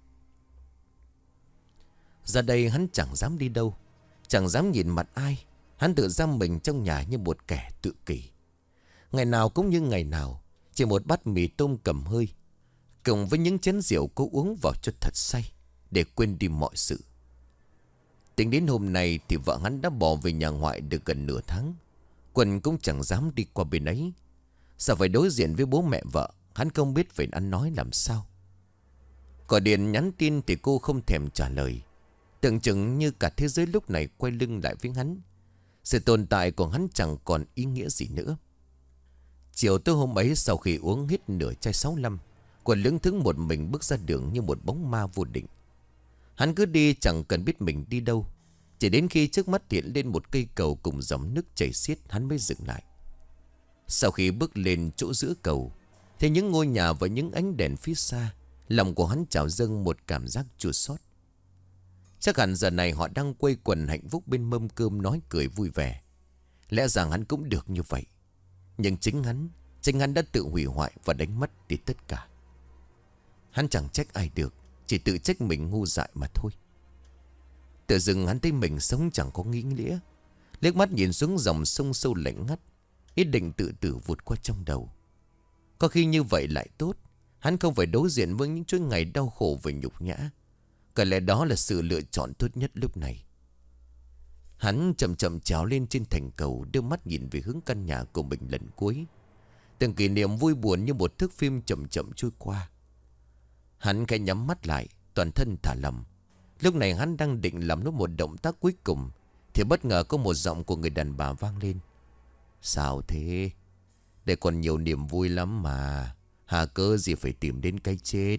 Ra đây hắn chẳng dám đi đâu, chẳng dám nhìn mặt ai. Hắn tự giam mình trong nhà như một kẻ tự kỷ. Ngày nào cũng như ngày nào, chỉ một bát mì tôm cầm hơi, cùng với những chén rượu cô uống vào cho thật say, để quên đi mọi sự. Tính đến hôm nay thì vợ hắn đã bỏ về nhà ngoại được gần nửa tháng. Quân cũng chẳng dám đi qua bên ấy. Sợ phải đối diện với bố mẹ vợ, hắn không biết phải ăn nói làm sao. Gọi điện nhắn tin thì cô không thèm trả lời. Tưởng chừng như cả thế giới lúc này quay lưng lại với hắn. Sự tồn tại của hắn chẳng còn ý nghĩa gì nữa. Chiều tối hôm ấy, sau khi uống hết nửa chai 65, Quân lững thững một mình bước ra đường như một bóng ma vô định. Hắn cứ đi chẳng cần biết mình đi đâu. Chỉ đến khi trước mắt hiện lên một cây cầu cùng dòng nước chảy xiết, hắn mới dừng lại. Sau khi bước lên chỗ giữa cầu, thấy những ngôi nhà và những ánh đèn phía xa, lòng của hắn trào dâng một cảm giác chua xót. Chắc hẳn giờ này họ đang quây quần hạnh phúc bên mâm cơm nói cười vui vẻ. Lẽ rằng hắn cũng được như vậy. Nhưng chính hắn đã tự hủy hoại và đánh mất đi tất cả. Hắn chẳng trách ai được, chỉ tự trách mình ngu dại mà thôi. Tự dưng hắn thấy mình sống chẳng có ý nghĩa. Liếc mắt nhìn xuống dòng sông sâu lạnh ngắt, ý định tự tử vụt qua trong đầu. Có khi như vậy lại tốt, hắn không phải đối diện với những chuỗi ngày đau khổ và nhục nhã. Có lẽ đó là sự lựa chọn tốt nhất lúc này. Hắn chậm chậm trèo lên trên thành cầu, đưa mắt nhìn về hướng căn nhà của mình lần cuối. Từng kỷ niệm vui buồn như một thước phim chậm chậm trôi qua. Hắn khẽ nhắm mắt lại, toàn thân thả lỏng. Lúc này hắn đang định làm nốt một động tác cuối cùng, thì bất ngờ có một giọng của người đàn bà vang lên. Sao thế? Đây còn nhiều niềm vui lắm mà. Hà cớ gì phải tìm đến cái chết?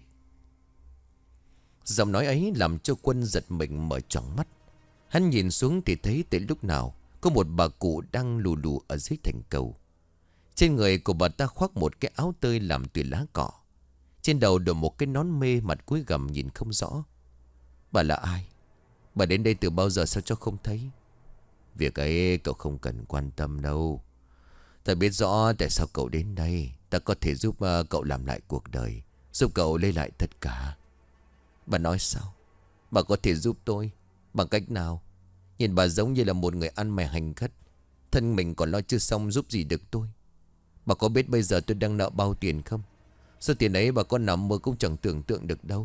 Giọng nói ấy làm cho Quân giật mình mở tròn mắt. Hắn nhìn xuống thì thấy tới lúc nào có một bà cụ đang lù lù ở dưới thành cầu. Trên người của bà ta khoác một cái áo tơi làm từ lá cọ. Trên đầu đội một cái nón mê, mặt cúi gằm nhìn không rõ. Bà là ai? Bà đến đây từ bao giờ sao cho không thấy? Việc ấy cậu không cần quan tâm đâu. Ta biết rõ tại sao cậu đến đây. Ta có thể giúp cậu làm lại cuộc đời, giúp cậu lấy lại tất cả. Bà nói sao? Bà có thể giúp tôi bằng cách nào? Nhìn bà giống như là một người ăn mày hành khất, Thân mình còn lo chưa xong giúp gì được tôi. Bà có biết bây giờ tôi đang nợ bao tiền không? Số tiền ấy bà có nằm mơ cũng chẳng tưởng tượng được đâu.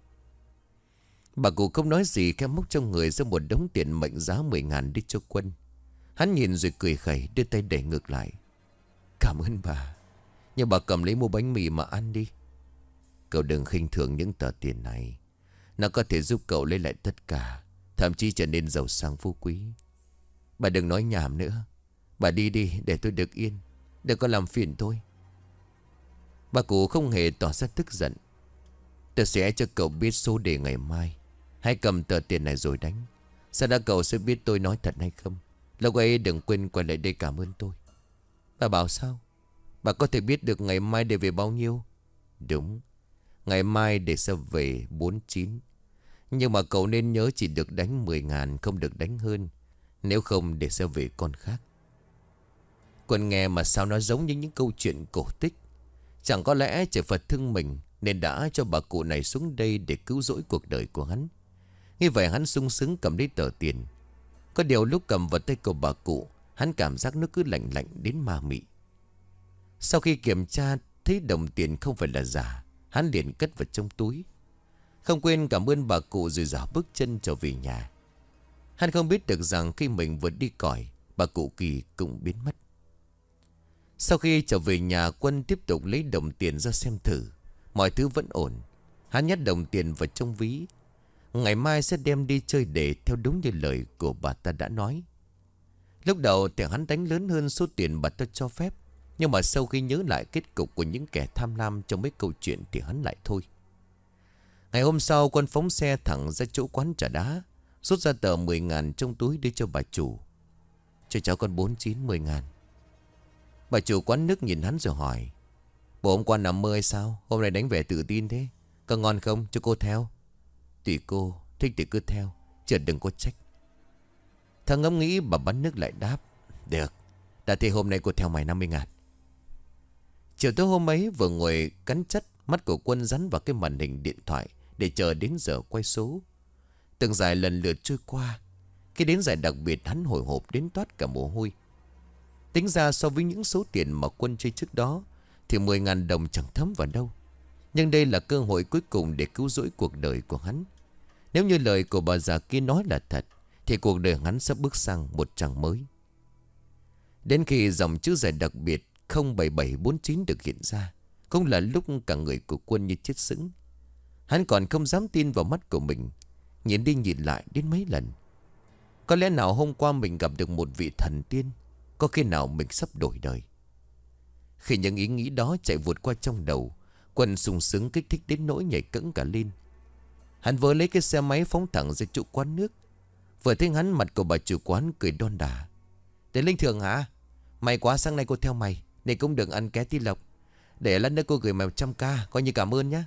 Bà cụ không nói gì, khẽ móc trong người ra một đống tiền mệnh giá 10.000 đi cho Quân. Hắn nhìn rồi cười khẩy, đưa tay đẩy ngược lại. Cảm ơn bà, nhưng bà cầm lấy mua bánh mì mà ăn đi. Cậu đừng khinh thường những tờ tiền này. Nó có thể giúp cậu lấy lại tất cả, thậm chí trở nên giàu sang phú quý. Bà đừng nói nhảm nữa. Bà đi đi để tôi được yên, đừng có làm phiền tôi. Bà cụ không hề tỏ ra tức giận. Tôi sẽ cho cậu biết số đề ngày mai. Hãy cầm tờ tiền này rồi đánh. Sau đó cậu sẽ biết tôi nói thật hay không. Lúc ấy đừng quên quay lại đây cảm ơn tôi. Bà bảo sao? Bà có thể biết được ngày mai để về bao nhiêu? Đúng, ngày mai để sẽ về 49. Nhưng mà cậu nên nhớ chỉ được đánh 10.000, không được đánh hơn. Nếu không để sẽ về con khác. Quân nghe mà sao nó giống như những câu chuyện cổ tích. Chẳng có lẽ trời Phật thương mình nên đã cho bà cụ này xuống đây để cứu rỗi cuộc đời của hắn. Như vậy hắn sung sướng cầm lấy tờ tiền. Có điều lúc cầm vào tay của bà cụ, hắn cảm giác nó cứ lạnh lạnh đến ma mị. Sau khi kiểm tra thấy đồng tiền không phải là giả, hắn liền cất vào trong túi. Không quên cảm ơn bà cụ rồi dạo bước chân trở về nhà. Hắn không biết được rằng khi mình vừa đi còi, bà cụ Kỳ cũng biến mất. Sau khi trở về nhà, Quân tiếp tục lấy đồng tiền ra xem thử. Mọi thứ vẫn ổn. Hắn nhét đồng tiền vào trong ví. Ngày mai sẽ đem đi chơi để theo đúng như lời của bà ta đã nói. Lúc đầu thì hắn đánh lớn hơn số tiền bà ta cho phép. Nhưng mà sau khi nhớ lại kết cục của những kẻ tham lam trong mấy câu chuyện thì hắn lại thôi. Ngày hôm sau, Quân phóng xe thẳng ra chỗ quán trà đá, rút ra tờ 10.000 trong túi đưa cho bà chủ. Cho cháu con 49 10.000. Bà chủ quán nước nhìn hắn rồi hỏi. Bộ hôm qua nằm mơ hay sao? Hôm nay đánh vẻ tự tin thế. Có ngon không? Cho cô theo. Tùy cô, thích thì cứ theo, chứ đừng có trách. Thằng ngẫm nghĩ, bà bán nước lại đáp. Được, đã thì hôm nay cô theo mày 50.000. Chiều tối hôm ấy vừa ngồi cắn chất, mắt của Quân dán vào cái màn hình điện thoại để chờ đến giờ quay số. Từng giải lần lượt trôi qua. Khi đến giải đặc biệt, hắn hồi hộp đến toát cả mồ hôi. Tính ra so với những số tiền mà Quân chơi trước đó thì 10.000 đồng chẳng thấm vào đâu. Nhưng đây là cơ hội cuối cùng để cứu rỗi cuộc đời của hắn. Nếu như lời của bà già kia nói là thật thì cuộc đời hắn sắp bước sang một trang mới. Đến khi dòng chữ giải đặc biệt 07749 được hiện ra, không là lúc cả người của Quân như chết sững. Hắn còn không dám tin vào mắt của mình. Nhìn đi nhìn lại đến mấy lần. Có lẽ nào hôm qua mình gặp được một vị thần tiên? Có khi nào mình sắp đổi đời? Khi những ý nghĩ đó chạy vụt qua trong đầu, Quân sung sướng kích thích đến nỗi nhảy cẫng cả lên. Hắn vớ lấy cái xe máy phóng thẳng ra chỗ quán nước. Vừa thấy hắn, mặt của bà chủ quán cười đon đả. Đến Linh Thường hả? May quá, sáng nay cô theo mày nên cũng được ăn ké tí lộc. Để lát nữa cô gửi mày 100k, coi như cảm ơn nhé.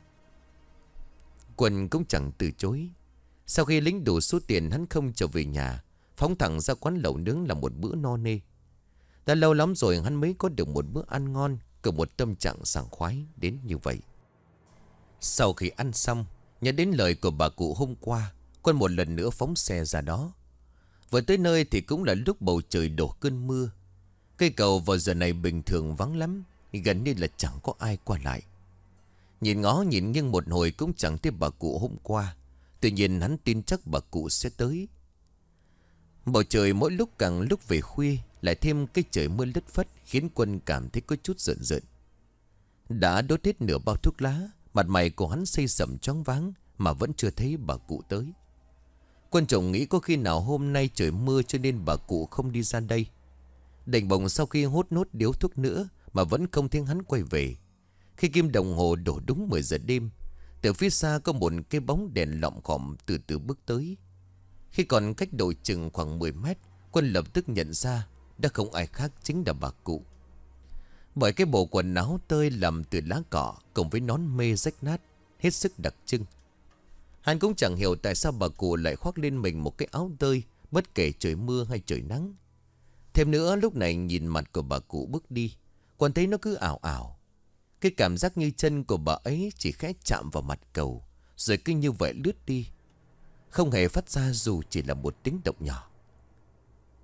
Quân cũng chẳng từ chối. Sau khi lính đủ số tiền, hắn không trở về nhà, phóng thẳng ra quán lẩu nướng làm một bữa no nê. Đã lâu lắm rồi hắn mới có được một bữa ăn ngon, cùng một tâm trạng sảng khoái đến như vậy. Sau khi ăn xong, nhớ đến lời của bà cụ hôm qua, Quân một lần nữa phóng xe ra đó. Vừa tới nơi thì cũng là lúc bầu trời đổ cơn mưa. Cây cầu vào giờ này bình thường vắng lắm, gần như là chẳng có ai qua lại. Nhìn ngó nhìn nhưng một hồi cũng chẳng thấy bà cụ hôm qua. Tuy nhiên hắn tin chắc bà cụ sẽ tới. Bầu trời mỗi lúc càng lúc về khuya, lại thêm cái trời mưa lất phất, khiến Quân cảm thấy có chút rợn rợn. Đã đốt hết nửa bao thuốc lá, mặt mày của hắn xây sẩm choáng váng mà vẫn chưa thấy bà cụ tới. Quân chồng nghĩ có khi nào hôm nay trời mưa cho nên bà cụ không đi ra đây. Đành bồng sau khi hút nốt điếu thuốc nữa mà vẫn không thấy hắn quay về. Khi kim đồng hồ đổ đúng 10 giờ đêm, từ phía xa có một cái bóng đèn lọng khòm từ từ bước tới. Khi còn cách độ chừng khoảng 10 mét, Quân lập tức nhận ra đã không ai khác chính là bà cụ. Bởi cái bộ quần áo tơi làm từ lá cọ cùng với nón mê rách nát, hết sức đặc trưng. Hắn cũng chẳng hiểu tại sao bà cụ lại khoác lên mình một cái áo tơi, bất kể trời mưa hay trời nắng. Thêm nữa, lúc này nhìn mặt của bà cụ bước đi, Quân thấy nó cứ ảo ảo. Cái cảm giác như chân của bà ấy chỉ khẽ chạm vào mặt cầu, rồi cứ như vậy lướt đi, không hề phát ra dù chỉ là một tiếng động nhỏ.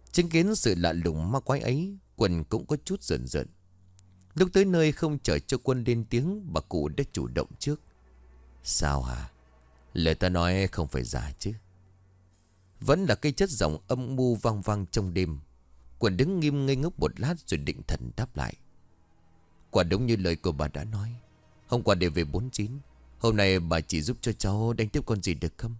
Chứng kiến sự lạ lùng ma quái ấy, Quân cũng có chút giận giận. Lúc tới nơi không chờ cho Quân lên tiếng, bà cụ đã chủ động trước. Sao hả? Lời ta nói không phải giả chứ? Vẫn là cái chất giọng âm mưu vang vang trong đêm. Quân đứng nghiêm ngây ngốc một lát rồi định thần đáp lại. Quả đúng như lời của bà đã nói. Hôm qua để về 49. Hôm nay bà chỉ giúp cho cháu đánh tiếp con gì được không?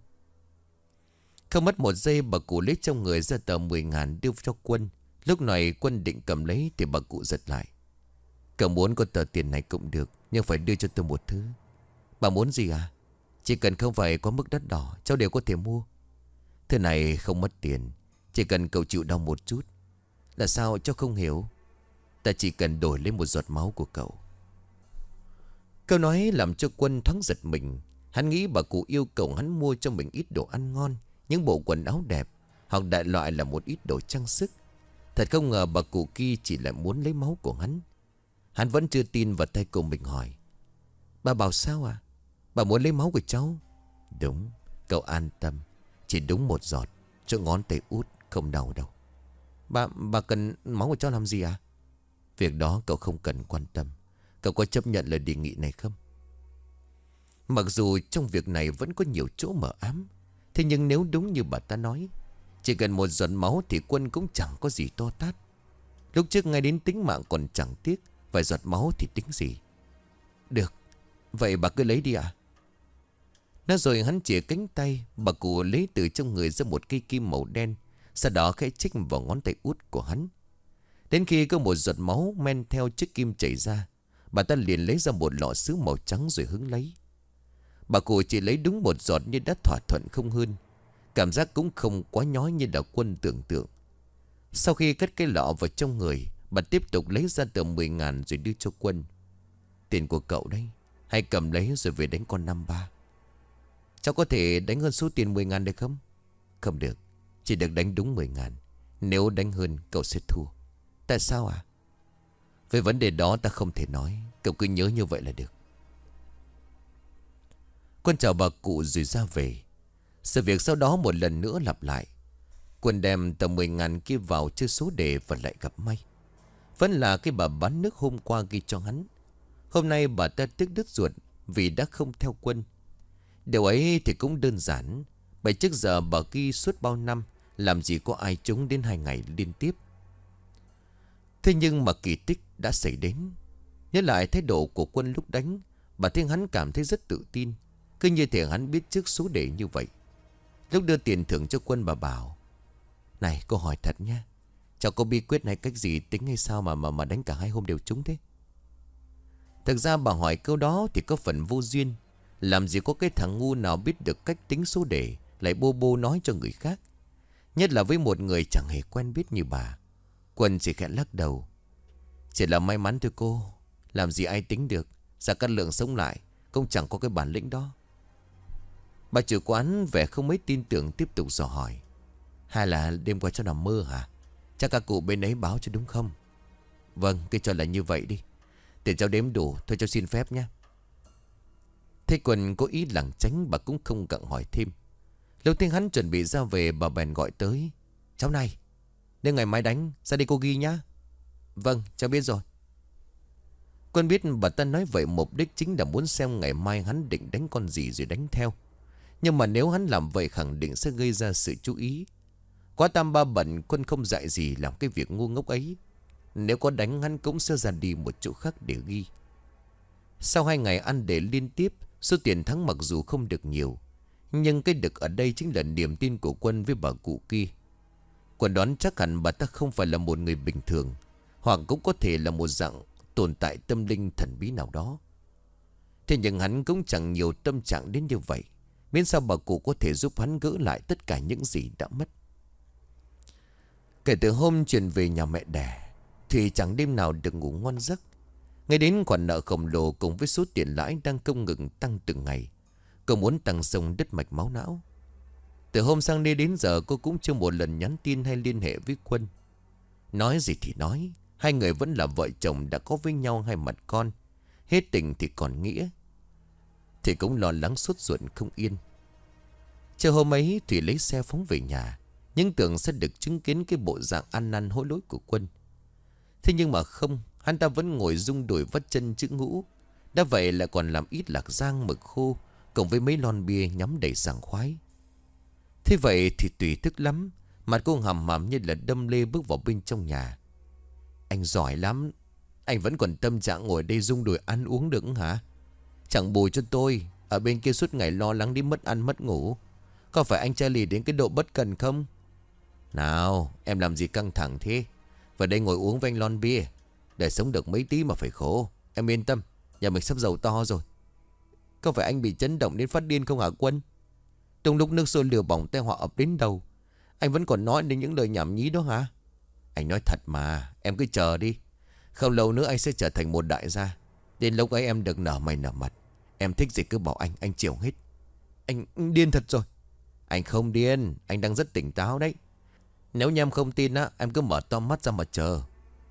Không mất một giây, bà cụ lấy trong người ra tờ 10.000 đưa cho Quân. Lúc này Quân định cầm lấy thì bà cụ giật lại. Cậu muốn có tờ tiền này cũng được, nhưng phải đưa cho tôi một thứ. Bà muốn gì à? Chỉ cần không phải có mức đắt đỏ, cháu đều có thể mua. Thứ này không mất tiền, chỉ cần cậu chịu đau một chút. Là sao cháu không hiểu? Ta chỉ cần đổi lấy một giọt máu của cậu. Câu nói làm cho Quân thoáng giật mình. Hắn nghĩ bà cụ yêu cầu hắn mua cho mình ít đồ ăn ngon, những bộ quần áo đẹp, hoặc đại loại là một ít đồ trang sức. Thật không ngờ bà cụ kia chỉ là muốn lấy máu của hắn. Hắn vẫn chưa tin vào tay của mình hỏi. Bà bảo sao à? Bà muốn lấy máu của cháu? Đúng, cậu an tâm. Chỉ đúng một giọt, chỗ ngón tay út, không đau đâu. Bà cần máu của cháu làm gì à? Việc đó cậu không cần quan tâm. Cậu có chấp nhận lời đề nghị này không? Mặc dù trong việc này vẫn có nhiều chỗ mờ ám, thế nhưng nếu đúng như bà ta nói, chỉ cần một giọt máu thì Quân cũng chẳng có gì to tát. Lúc trước ngay đến tính mạng còn chẳng tiếc, vài giọt máu thì tính gì. Được, vậy bà cứ lấy đi ạ. Nói rồi hắn chìa cánh tay. Bà cụ lấy từ trong người ra một cây kim màu đen, sau đó khẽ chích vào ngón tay út của hắn. Đến khi có một giọt máu men theo chiếc kim chảy ra, bà ta liền lấy ra một lọ sứ màu trắng rồi hứng lấy. Bà cụ chỉ lấy đúng một giọt như đã thỏa thuận không hơn. Cảm giác cũng không quá nhói như là Quân tưởng tượng. Sau khi cất cái lọ vào trong người, bà tiếp tục lấy ra tờ 10.000 rồi đưa cho Quân. Tiền của cậu đấy, hãy cầm lấy rồi về đánh con 53. Cháu có thể đánh hơn số tiền 10.000 được không? Không được, chỉ được đánh đúng 10.000. Nếu đánh hơn cậu sẽ thua. Tại sao à? Về vấn đề đó ta không thể nói. Cậu cứ nhớ như vậy là được. Quân chào bà cụ rồi ra về. Sự việc sau đó một lần nữa lặp lại. Quân đem tờ 10.000 kia vào chơi số đề và lại gặp may. Vẫn là cái bà bán nước hôm qua ghi cho hắn. Hôm nay bà ta tức đứt ruột vì đã không theo Quân. Điều ấy thì cũng đơn giản. Bởi trước giờ bà ghi suốt bao năm, làm gì có ai trúng đến 2 ngày liên tiếp. Thế nhưng mà kỳ tích đã xảy đến. Nhớ lại thái độ của Quân lúc đánh, bà thấy hắn cảm thấy rất tự tin. Cứ như thể hắn biết trước số đề như vậy. Lúc đưa tiền thưởng cho Quân, bà bảo: Này, cô hỏi thật nha, cháu có bí quyết hay cách gì tính hay sao mà đánh cả 2 hôm đều trúng thế? Thực ra bà hỏi câu đó thì có phần vô duyên. Làm gì có cái thằng ngu nào biết được cách tính số đề lại bô bô nói cho người khác, nhất là với một người chẳng hề quen biết như bà. Quân chỉ khẽ lắc đầu. Chỉ là may mắn thôi cô. Làm gì ai tính được. Gia Cát Lượng sống lại cũng chẳng có cái bản lĩnh đó. Bà chủ quán vẻ không mấy tin tưởng tiếp tục dò hỏi: Hay là đêm qua cháu nằm mơ hả? Chắc các cụ bên ấy báo cho đúng không? Vâng, cứ cho là như vậy đi. Tiền cháu đếm đủ, thôi cháu xin phép nhé. Thế Quân có ý lảng tránh, bà cũng không gặng hỏi thêm. Lúc tiếng hắn chuẩn bị ra về, bà bèn gọi tới: Cháu này, nếu ngày mai đánh, ra đây cô ghi nhá. Vâng, cháu biết rồi. Quân biết bà ta nói vậy mục đích chính là muốn xem ngày mai hắn định đánh con gì rồi đánh theo. Nhưng mà nếu hắn làm vậy khẳng định sẽ gây ra sự chú ý. Quá tam ba bận, Quân không dạy gì làm cái việc ngu ngốc ấy. Nếu có đánh hắn cũng sẽ ra đi một chỗ khác để ghi. Sau 2 ngày ăn để liên tiếp, số tiền thắng mặc dù không được nhiều, nhưng cái được ở đây chính là niềm tin của Quân với bà cụ kia. Quân đoán chắc hẳn bà ta không phải là một người bình thường, hoặc cũng có thể là một dạng tồn tại tâm linh thần bí nào đó. Thế nhưng hắn cũng chẳng nhiều tâm trạng đến như vậy. Miễn sao bà cụ có thể giúp hắn gỡ lại tất cả những gì đã mất. Kể từ hôm chuyển về nhà mẹ đẻ thì chẳng đêm nào được ngủ ngon giấc. Ngay đến khoản nợ khổng lồ cùng với số tiền lãi đang không ngừng tăng từng ngày, cô muốn tăng sông đứt mạch máu não. Từ hôm sang đây đến giờ cô cũng chưa một lần nhắn tin hay liên hệ với Quân. Nói gì thì nói, 2 người vẫn là vợ chồng đã có với nhau 2 mặt con. Hết tình thì còn nghĩa, thì cũng lo lắng sốt ruột không yên. Chiều hôm ấy Thủy lấy xe phóng về nhà. Nhưng tưởng sẽ được chứng kiến cái bộ dạng ăn năn hối lỗi của Quân. Thế nhưng mà không, hắn ta vẫn ngồi rung đùi vắt chân chữ ngũ. Đã vậy lại còn làm ít lạc rang mực khô, cộng với mấy lon bia nhắm đầy sảng khoái. Thế vậy thì tùy thức lắm. Mặt cô hầm hầm như là đâm lê bước vào bên trong nhà. Anh giỏi lắm. Anh vẫn còn tâm trạng ngồi đây rung đùi ăn uống được hả? Chẳng bù cho tôi ở bên kia suốt ngày lo lắng đi mất ăn mất ngủ. Có phải anh Charlie đến cái độ bất cần không? Nào em làm gì căng thẳng thế? Vào đây ngồi uống với anh lon bia. Để sống được mấy tí mà phải khổ. Em yên tâm, nhà mình sắp giàu to rồi. Có phải anh bị chấn động đến phát điên không hả Quân? Trong lúc nước sôi lửa bỏng tai họa ập đến đầu, anh vẫn còn nói đến những lời nhảm nhí đó hả? Anh nói thật mà, em cứ chờ đi. Không lâu nữa anh sẽ trở thành một đại gia. Đến lúc ấy em được nở mày nở mặt. Em thích gì cứ bảo anh chịu hết. Anh điên thật rồi. Anh không điên, anh đang rất tỉnh táo đấy. Nếu như em không tin á, em cứ mở to mắt ra mà chờ.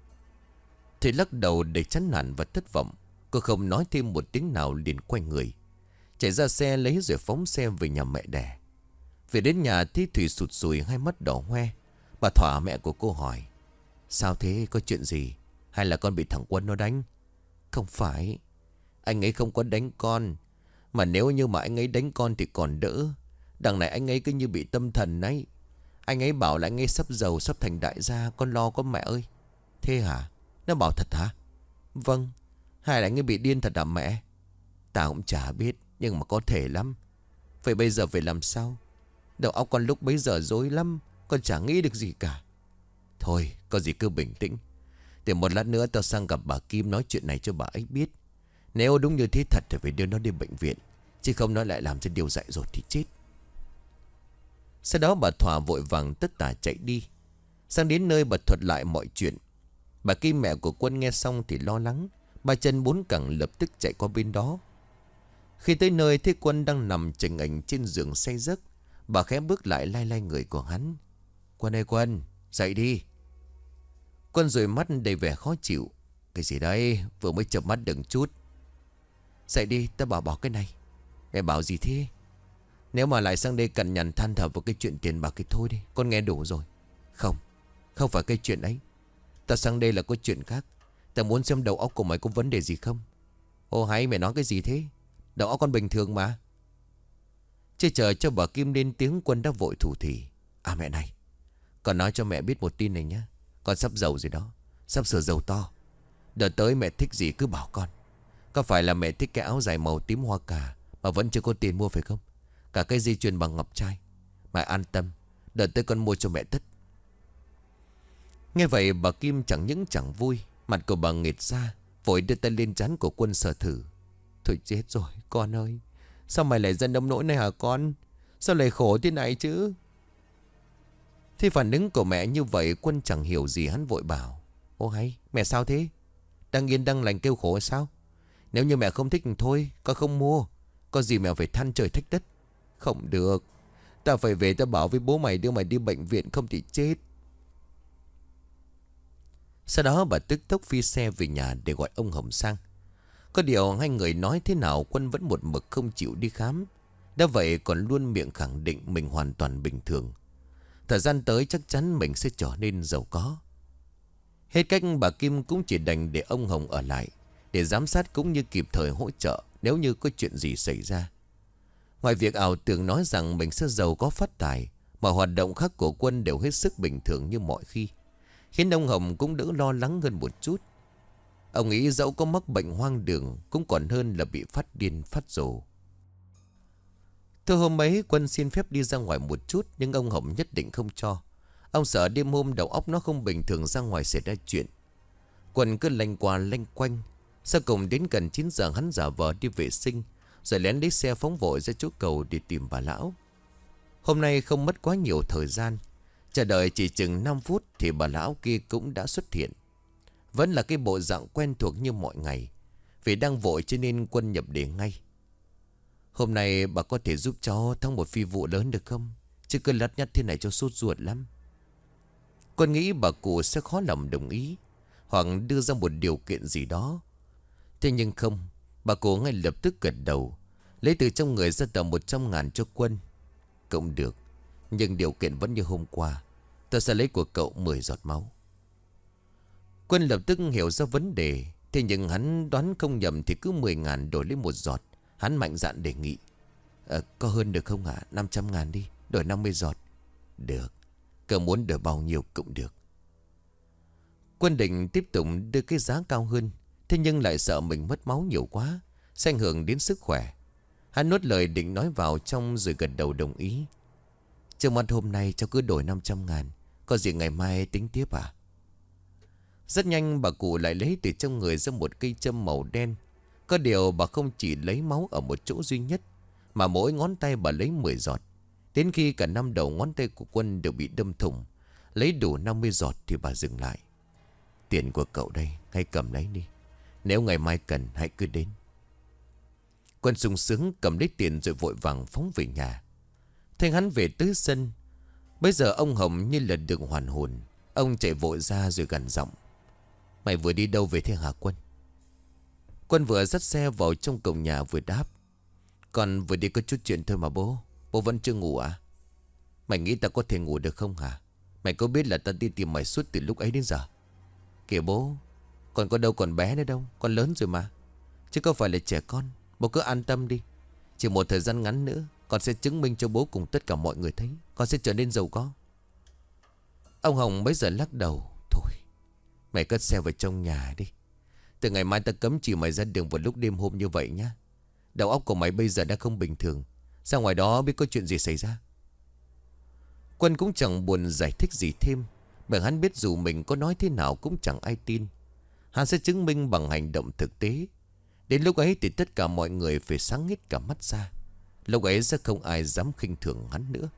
Thì lắc đầu để chán nản và thất vọng. Cô không nói thêm một tiếng nào, liền quay người chạy ra xe lấy rồi phóng xe về nhà mẹ đẻ. Về đến nhà thì Thủy sụt sùi, hai mắt đỏ hoe. Bà Thỏa mẹ của cô hỏi: sao thế, có chuyện gì? Hay là con bị thằng Quân nó đánh? Không phải, anh ấy không có đánh con. Mà nếu như mà anh ấy đánh con thì còn đỡ. Đằng này anh ấy cứ như bị tâm thần ấy. Anh ấy bảo là anh ấy sắp giàu, sắp thành đại gia. Con lo quá mẹ ơi. Thế hả? Nó bảo thật hả? Vâng. Hay là anh ấy bị điên thật hả mẹ? Tao cũng chả biết, nhưng mà có thể lắm. Vậy bây giờ phải làm sao? Đầu óc con lúc bấy giờ rối lắm. Con chả nghĩ được gì cả. Thôi có gì cứ bình tĩnh. Để một lát nữa tao sang gặp bà Kim nói chuyện này cho bà ấy biết. Nếu đúng như thế thật thì phải đưa nó đi bệnh viện. Chứ không nó lại làm cho điều dại dột thì chết. Sau đó bà Thỏa vội vàng tất tả chạy đi. Sang đến nơi bà thuật lại mọi chuyện. Bà Kim mẹ của Quân nghe xong thì lo lắng. Ba chân bốn cẳng lập tức chạy qua bên đó. Khi tới nơi thấy Quân đang nằm chềnh ảnh trên giường say giấc. Bà khẽ bước lại lai lai người của hắn. Quân ơi Quân, dậy đi. Quân rồi mắt đầy vẻ khó chịu. Cái gì đây, vừa mới chợp mắt đừng chút. Dậy đi, ta bảo cái này. Mẹ bảo gì thế? Nếu mà lại sang đây cằn nhằn than thở vào cái chuyện tiền bạc thì thôi đi, con nghe đủ rồi. Không, không phải cái chuyện ấy. Ta sang đây là có chuyện khác. Ta muốn xem đầu óc của mày có vấn đề gì không. Ô hay, mẹ nói cái gì thế? Đầu óc con bình thường mà. Chưa chờ cho bà Kim lên tiếng, Quân đã vội thủ thỉ. À mẹ này, con nói cho mẹ biết một tin này nhé. Con sắp giàu gì đó, sắp sửa giàu to. Đợt tới mẹ thích gì cứ bảo con. Có phải là mẹ thích cái áo dài màu tím hoa cà mà vẫn chưa có tiền mua phải không? Cả cái dây chuyền bằng ngọc trai. Mẹ an tâm, đợt tới con mua cho mẹ tất. Nghe vậy bà Kim chẳng những chẳng vui. Mặt của bà nghệt ra, vội đưa tay lên trán của Quân sờ thử. Thôi chết rồi con ơi. Sao mày lại giận nông nỗi này hả con? Sao lại khổ thế này chứ? Thì phản ứng của mẹ như vậy Quân chẳng hiểu gì, hắn vội bảo. Ô hay, mẹ sao thế? Đang yên đang lành kêu khổ hay sao? Nếu như mẹ không thích thì thôi, con không mua. Có gì mẹ phải than trời thách đất. Không được, ta phải về ta bảo với bố mày đưa mày đi bệnh viện, không thì chết. Sau đó bà tức tốc phi xe về nhà để gọi ông Hồng sang. Có điều hai người nói thế nào Quân vẫn một mực không chịu đi khám. Đã vậy còn luôn miệng khẳng định mình hoàn toàn bình thường. Thời gian tới chắc chắn mình sẽ trở nên giàu có. Hết cách bà Kim cũng chỉ đành để ông Hồng ở lại, để giám sát cũng như kịp thời hỗ trợ nếu như có chuyện gì xảy ra. Ngoài việc ảo tưởng nói rằng mình sẽ giàu có phát tài, mà hoạt động khác của Quân đều hết sức bình thường như mọi khi, khiến ông Hồng cũng đỡ lo lắng hơn một chút. Ông nghĩ dẫu có mắc bệnh hoang đường cũng còn hơn là bị phát điên phát rồ. Thôi hôm ấy Quân xin phép đi ra ngoài một chút, nhưng ông Hồng nhất định không cho. Ông sợ đêm hôm đầu óc nó không bình thường ra ngoài xảy ra chuyện. Quân cứ lanh qua lanh quanh. Sau cùng đến gần 9 giờ hắn giả vờ đi vệ sinh, rồi lén lấy xe phóng vội ra chỗ cầu để tìm bà lão. Hôm nay không mất quá nhiều thời gian. Chờ đợi chỉ chừng 5 phút thì bà lão kia cũng đã xuất hiện. Vẫn là cái bộ dạng quen thuộc như mọi ngày. Vì đang vội cho nên Quân nhập đề ngay. Hôm nay bà có thể giúp cháu thắng một phi vụ lớn được không? Chứ cứ lắt nhắt thế này cho sốt ruột lắm. Quân nghĩ bà cụ sẽ khó lòng đồng ý, hoặc đưa ra một điều kiện gì đó. Thế nhưng không, bà cụ ngay lập tức gật đầu, lấy từ trong người ra tờ 100.000 cho Quân. Cũng được, Nhưng điều kiện vẫn như hôm qua. Tôi sẽ lấy của cậu 10 giọt máu. Quân lập tức hiểu ra vấn đề. Thế nhưng hắn đoán không nhầm thì cứ 10.000 đổi lấy 1 giọt. Hắn mạnh dạn đề nghị. Có hơn được không ạ? 500.000 đi. Đổi 50 giọt. Được. Cậu muốn đổi bao nhiêu cũng được. Quân định tiếp tục đưa cái giá cao hơn. Thế nhưng lại sợ mình mất máu nhiều quá, sẽ ảnh hưởng đến sức khỏe. Hắn nuốt lời định nói vào trong rồi gật đầu đồng ý. Trước mắt hôm nay cháu cứ đổi 500.000. Có gì ngày mai tính tiếp à? Rất nhanh bà cụ lại lấy từ trong người ra một cây châm màu đen. Có điều bà không chỉ lấy máu ở một chỗ duy nhất, mà mỗi ngón tay bà lấy 10 giọt. Đến khi cả 5 đầu ngón tay của Quân đều bị đâm thủng, lấy đủ 50 giọt thì bà dừng lại. Tiền của cậu đây, hãy cầm lấy đi. Nếu ngày mai cần hãy cứ đến. Quân sung sướng cầm lấy tiền rồi vội vàng phóng về nhà. Thấy hắn về tới sân, bây giờ ông Hồng như là được hoàn hồn. Ông chạy vội ra rồi gằn giọng. Mày vừa đi đâu về thế hả Quân? Quân vừa dắt xe vào trong cổng nhà vừa đáp. Còn vừa đi có chút chuyện thôi mà bố. Bố vẫn chưa ngủ à? Mày nghĩ ta có thể ngủ được không hả? Mày có biết là ta đi tìm mày suốt từ lúc ấy đến giờ? Kìa bố, còn có đâu còn bé nữa đâu. Con lớn rồi mà. Chứ không phải là trẻ con. Bố cứ an tâm đi. Chỉ một thời gian ngắn nữa con sẽ chứng minh cho bố cùng tất cả mọi người thấy con sẽ trở nên giàu có. Ông Hồng bấy giờ lắc đầu. Thôi, mày cất xe vào trong nhà đi. Từ ngày mai ta cấm chỉ mày ra đường vào lúc đêm hôm như vậy nhá. Đầu óc của mày bây giờ đã không bình thường. Ra ngoài đó biết có chuyện gì xảy ra. Quân cũng chẳng buồn giải thích gì thêm, bởi hắn biết dù mình có nói thế nào cũng chẳng ai tin. Hắn sẽ chứng minh bằng hành động thực tế. Đến lúc ấy thì tất cả mọi người phải sáng hết cả mắt ra. Lúc ấy sẽ không ai dám khinh thường hắn nữa.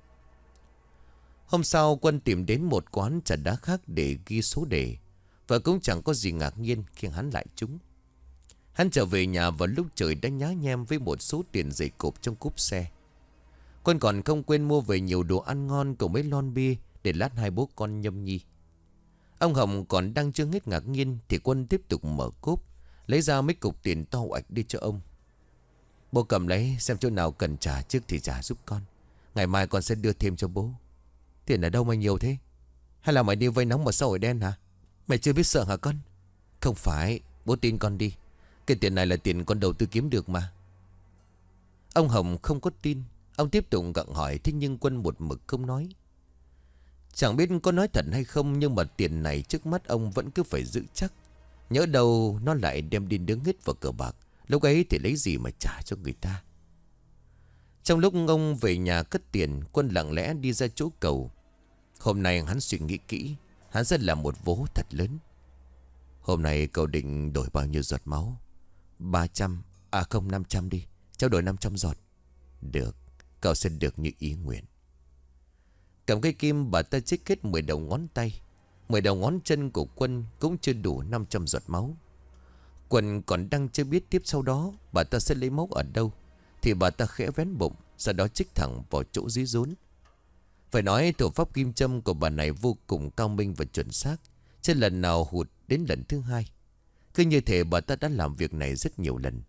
Hôm sau Quân tìm đến một quán trà đá khác để ghi số đề. Và cũng chẳng có gì ngạc nhiên khi hắn lại trúng. Hắn trở về nhà vào lúc trời đã nhá nhem với một số tiền dày cộp trong cốp xe. Quân còn không quên mua về nhiều đồ ăn ngon cùng mấy lon bia để lát hai bố con nhâm nhi. Ông Hồng còn đang chưa hết ngạc nhiên thì Quân tiếp tục mở cốp, lấy ra mấy cục tiền to oạch đi cho ông. Bố cầm lấy xem chỗ nào cần trả trước thì trả giúp con. Ngày mai con sẽ đưa thêm cho bố. Tiền ở đâu mà nhiều thế? Hay là mày đi vay nóng mà xã hội đen hả? Mày chưa biết sợ hả con? Không phải, bố tin con đi. Cái tiền này là tiền con đầu tư kiếm được mà. Ông Hồng không có tin. Ông tiếp tục gặng hỏi. Thế nhưng Quân một mực không nói. Chẳng biết có nói thật hay không, nhưng mà tiền này trước mắt ông vẫn cứ phải giữ chắc. Nhỡ đâu nó lại đem đi đứng hết vào cờ bạc. Lúc ấy thì lấy gì mà trả cho người ta. Trong lúc ông về nhà cất tiền, Quân lặng lẽ đi ra chỗ cầu. Hôm nay hắn suy nghĩ kỹ. Hắn sẽ làm một vố thật lớn. Hôm nay cậu định đổi bao nhiêu giọt máu? 300. À không, 500 đi. Cháu đổi 500 giọt. Được, cậu sẽ được như ý nguyện. Cầm cây kim bà ta chích hết 10 đầu ngón tay. 10 đầu ngón chân của Quân cũng chưa đủ 500 giọt máu. Quân còn đang chưa biết tiếp sau đó bà ta sẽ lấy máu ở đâu, thì bà ta khẽ vén bụng, sau đó chích thẳng vào chỗ dưới rốn. Phải nói thủ pháp kim châm của bà này vô cùng cao minh và chuẩn xác. Trên lần nào hụt đến lần thứ hai. Cứ như thể bà ta đã làm việc này rất nhiều lần.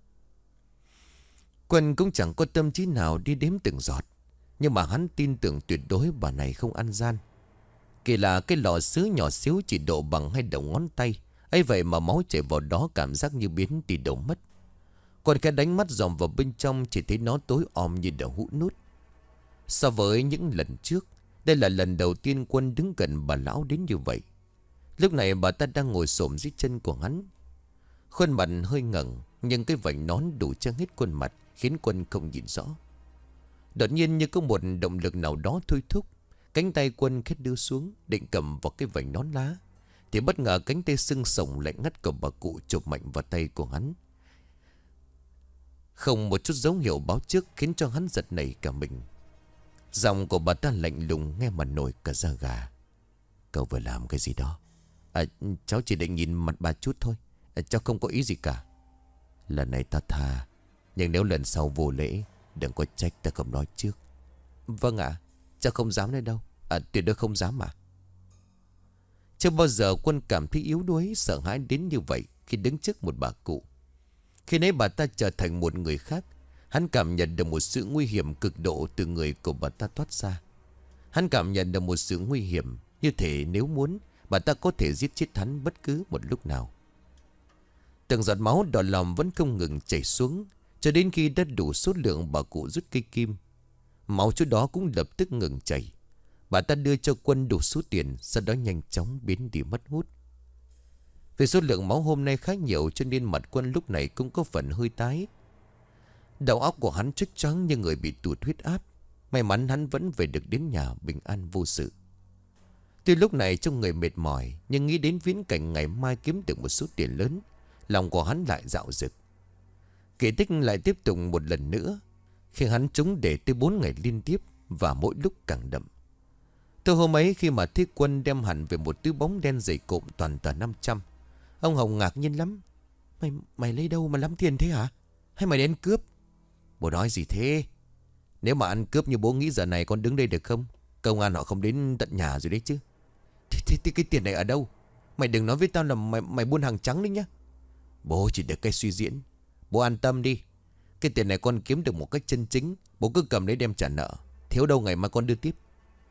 Quân cũng chẳng có tâm trí nào đi đếm từng giọt. Nhưng mà hắn tin tưởng tuyệt đối bà này không ăn gian. Kỳ lạ cái lọ sứ nhỏ xíu chỉ độ bằng 2 đầu ngón tay. Ấy vậy mà máu chảy vào đó cảm giác như biến đi đâu mất. Còn cái đánh mắt dòm vào bên trong chỉ thấy nó tối om như đã hũ nút. So với những lần trước, đây là lần đầu tiên Quân đứng gần bà lão đến như vậy. Lúc này bà ta đang ngồi xổm dưới chân của hắn. Khuôn mặt hơi ngẩng, nhưng cái vành nón đủ che hết khuôn mặt khiến Quân không nhìn rõ. Đột nhiên như có một động lực nào đó thôi thúc, cánh tay Quân khét đưa xuống định cầm vào cái vành nón lá, thì bất ngờ cánh tay sưng sồng lạnh ngắt của bà cụ chụp mạnh vào tay của hắn. Không một chút dấu hiệu báo trước khiến cho hắn giật nảy cả mình. Giọng của bà ta lạnh lùng nghe mà nổi cả da gà. Cậu vừa làm cái gì đó? Cháu chỉ định nhìn mặt bà chút thôi. Cháu không có ý gì cả. Lần này ta tha, nhưng nếu lần sau vô lễ đừng có trách ta không nói trước. Vâng ạ, cháu không dám nữa đâu. Tuyệt đối không dám mà. Chưa bao giờ Quân cảm thấy yếu đuối, sợ hãi đến như vậy khi đứng trước một bà cụ. Khi nãy bà ta trở thành một người khác, hắn cảm nhận được một sự nguy hiểm cực độ từ người của bà ta thoát ra. Hắn cảm nhận được một sự nguy hiểm. Như thể nếu muốn, bà ta có thể giết chết hắn bất cứ một lúc nào. Từng giọt máu đỏ lòm vẫn không ngừng chảy xuống, cho đến khi đã đủ số lượng bà cụ rút cây kim. Máu chỗ đó cũng lập tức ngừng chảy. Bà ta đưa cho Quân đủ số tiền, sau đó nhanh chóng biến đi mất hút. Vì số lượng máu hôm nay khá nhiều, cho nên mặt Quân lúc này cũng có phần hơi tái. Đầu óc của hắn trích choáng như người bị tụt huyết áp. May mắn hắn vẫn về được đến nhà bình an vô sự. Tuy lúc này trong người mệt mỏi, nhưng nghĩ đến viễn cảnh ngày mai kiếm được một số tiền lớn, lòng của hắn lại dạo dực. Kỳ tích lại tiếp tục một lần nữa, khi hắn trúng để tới 4 ngày liên tiếp, và mỗi lúc càng đậm. Từ hôm ấy khi mà thấy Quân đem hẳn về một túi bóng đen dày cộm toàn tờ 500, ông Hồng ngạc nhiên lắm. Mày lấy đâu mà lắm tiền thế hả? Hay mày đến cướp? Bố nói gì thế? Nếu mà ăn cướp như bố nghĩ giờ này con đứng đây được không? Công an họ không đến tận nhà rồi đấy chứ. Thì cái tiền này ở đâu? Mày đừng nói với tao là mày buôn hàng trắng đấy nhá. Bố chỉ được cái suy diễn. Bố an tâm đi. Cái tiền này con kiếm được một cách chân chính. Bố cứ cầm lấy đem trả nợ. Thiếu đâu ngày mai con đưa tiếp.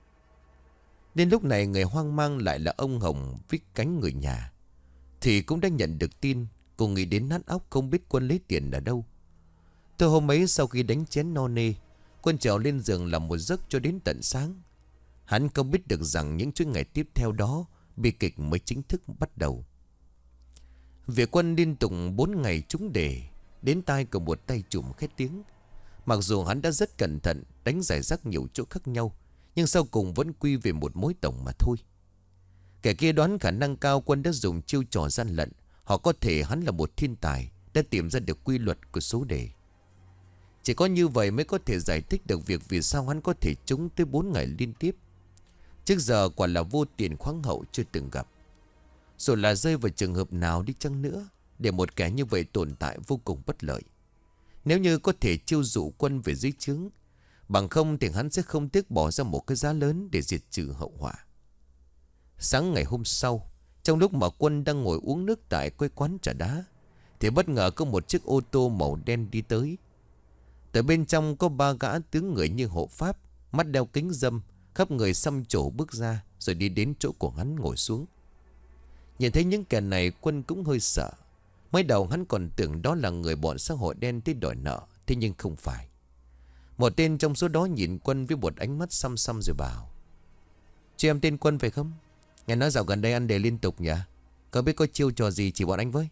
Đến lúc này người hoang mang lại là ông Hồng với cánh người nhà. Thì cũng đã nhận được tin. Cô nghĩ đến nát óc không biết Quân lấy tiền ở đâu. Từ hôm ấy sau khi đánh chén no nê, Quân trèo lên giường làm một giấc cho đến tận sáng. Hắn không biết được rằng những chuỗi ngày tiếp theo đó, bi kịch mới chính thức bắt đầu. Việc Quân liên tục 4 ngày trúng đề, đến tai của một tay trùm khét tiếng. Mặc dù hắn đã rất cẩn thận, đánh giải rác nhiều chỗ khác nhau, nhưng sau cùng vẫn quy về một mối tổng mà thôi. Kẻ kia đoán khả năng cao Quân đã dùng chiêu trò gian lận. Họ có thể hắn là một thiên tài, đã tìm ra được quy luật của số đề. Chỉ có như vậy mới có thể giải thích được việc vì sao hắn có thể trúng tới 4 ngày liên tiếp. Trước giờ quả là vô tiền khoáng hậu chưa từng gặp. Rồi là rơi vào trường hợp nào đi chăng nữa, để một kẻ như vậy tồn tại vô cùng bất lợi. Nếu như có thể chiêu dụ Quân về dưới trướng, bằng không thì hắn sẽ không tiếc bỏ ra một cái giá lớn để diệt trừ hậu họa. Sáng ngày hôm sau, trong lúc mà Quân đang ngồi uống nước tại quầy quán trà đá, thì bất ngờ có một chiếc ô tô màu đen đi tới. Từ bên trong có 3 gã tướng người như hộ pháp, mắt đeo kính râm, khắp người xăm trổ bước ra, rồi đi đến chỗ của hắn ngồi xuống. Nhìn thấy những kẻ này, Quân cũng hơi sợ. Mới đầu hắn còn tưởng đó là người bọn xã hội đen tới đòi nợ, thế nhưng không phải. Một tên trong số đó nhìn Quân với một ánh mắt xăm xăm rồi bảo: "Chị em tên Quân phải không? Nghe nói dạo gần đây ăn đề liên tục nhỉ? Có biết có chiêu trò gì chỉ bọn anh với?"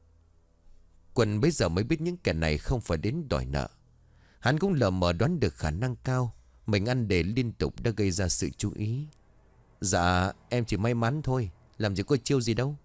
Quân bây giờ mới biết những kẻ này không phải đến đòi nợ. Hắn cũng lờ mờ đoán được khả năng cao mình ăn đề liên tục đã gây ra sự chú ý. "Dạ em chỉ may mắn thôi, làm gì có chiêu gì đâu."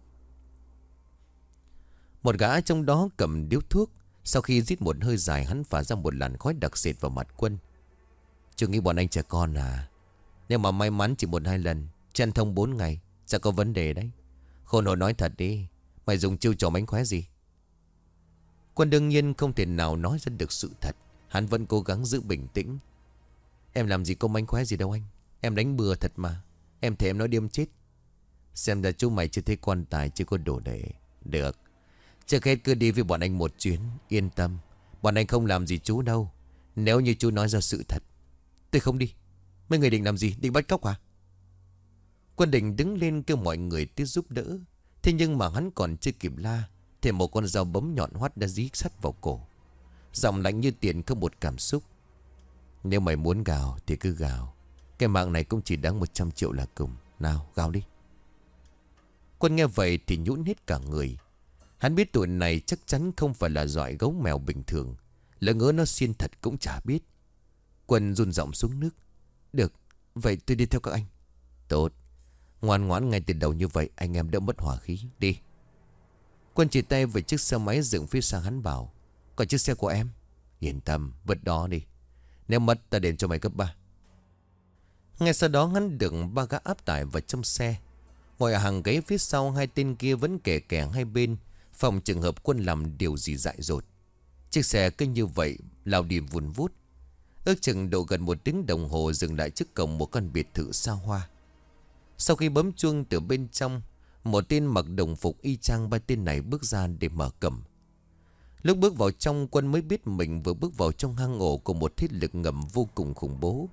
Một gã trong đó cầm điếu thuốc. Sau khi rít một hơi dài, hắn phả ra một làn khói đặc sệt vào mặt Quân. "Chứ nghĩ bọn anh trẻ con à? Nếu mà may mắn chỉ 1-2 lần, chăn thông 4 ngày, sẽ có vấn đề đấy. Khôn hồn nói thật đi, mày dùng chiêu trò mánh khóe gì?" Quân đương nhiên không thể nào nói ra được sự thật. Hắn vẫn cố gắng giữ bình tĩnh. "Em làm gì có mánh khóe gì đâu anh. Em đánh bừa thật mà. Em thề em nói điềm chết. Xem ra chú mày chưa thấy quan tài, chưa có đồ để. Được, trước hết cứ đi với bọn anh một chuyến. Yên tâm, bọn anh không làm gì chú đâu. Nếu như chú nói ra sự thật." "Tôi không đi." "Mấy người định làm gì? Định bắt cóc hả?" Quân định đứng lên kêu mọi người tới giúp đỡ. Thế nhưng mà hắn còn chưa kịp la thì một con dao bấm nhọn hoắt đã dí sắt vào cổ. Giọng lạnh như tiền, không một cảm xúc: "Nếu mày muốn gào thì cứ gào. Cái mạng này cũng chỉ đáng 100 triệu là cùng. Nào gào đi." Quân nghe vậy thì nhũn hết cả người. Hắn biết tụi này chắc chắn không phải là loại gấu mèo bình thường. Lỡ ngỡ nó xiên thật cũng chả biết. Quân run giọng xuống nước: "Được, vậy tôi đi theo các anh." "Tốt, ngoan ngoãn ngay từ đầu như vậy, anh em đỡ mất hỏa khí. Đi." Quân chỉ tay về chiếc xe máy dựng phía sau hắn bảo: "Còn chiếc xe của em?" "Yên tâm, vứt đó đi. Nếu mất ta đền cho mày gấp 3." Ngay sau đó hắn được 3 gã áp tải vào trong xe. Ngồi ở hàng ghế phía sau, 2 tên kia vẫn kè kè hai bên, phòng trường hợp Quân làm điều gì dại dột. Chiếc xe cứ như vậy lao đi vun vút. Ước chừng độ gần 1 tiếng đồng hồ dừng lại trước cổng một căn biệt thự xa hoa. Sau khi bấm chuông từ bên trong, một tên mặc đồng phục y chang 3 tên này bước ra để mở cổng. Lúc bước vào trong, Quân mới biết mình vừa bước vào trong hang ổ của một thế lực ngầm vô cùng khủng bố.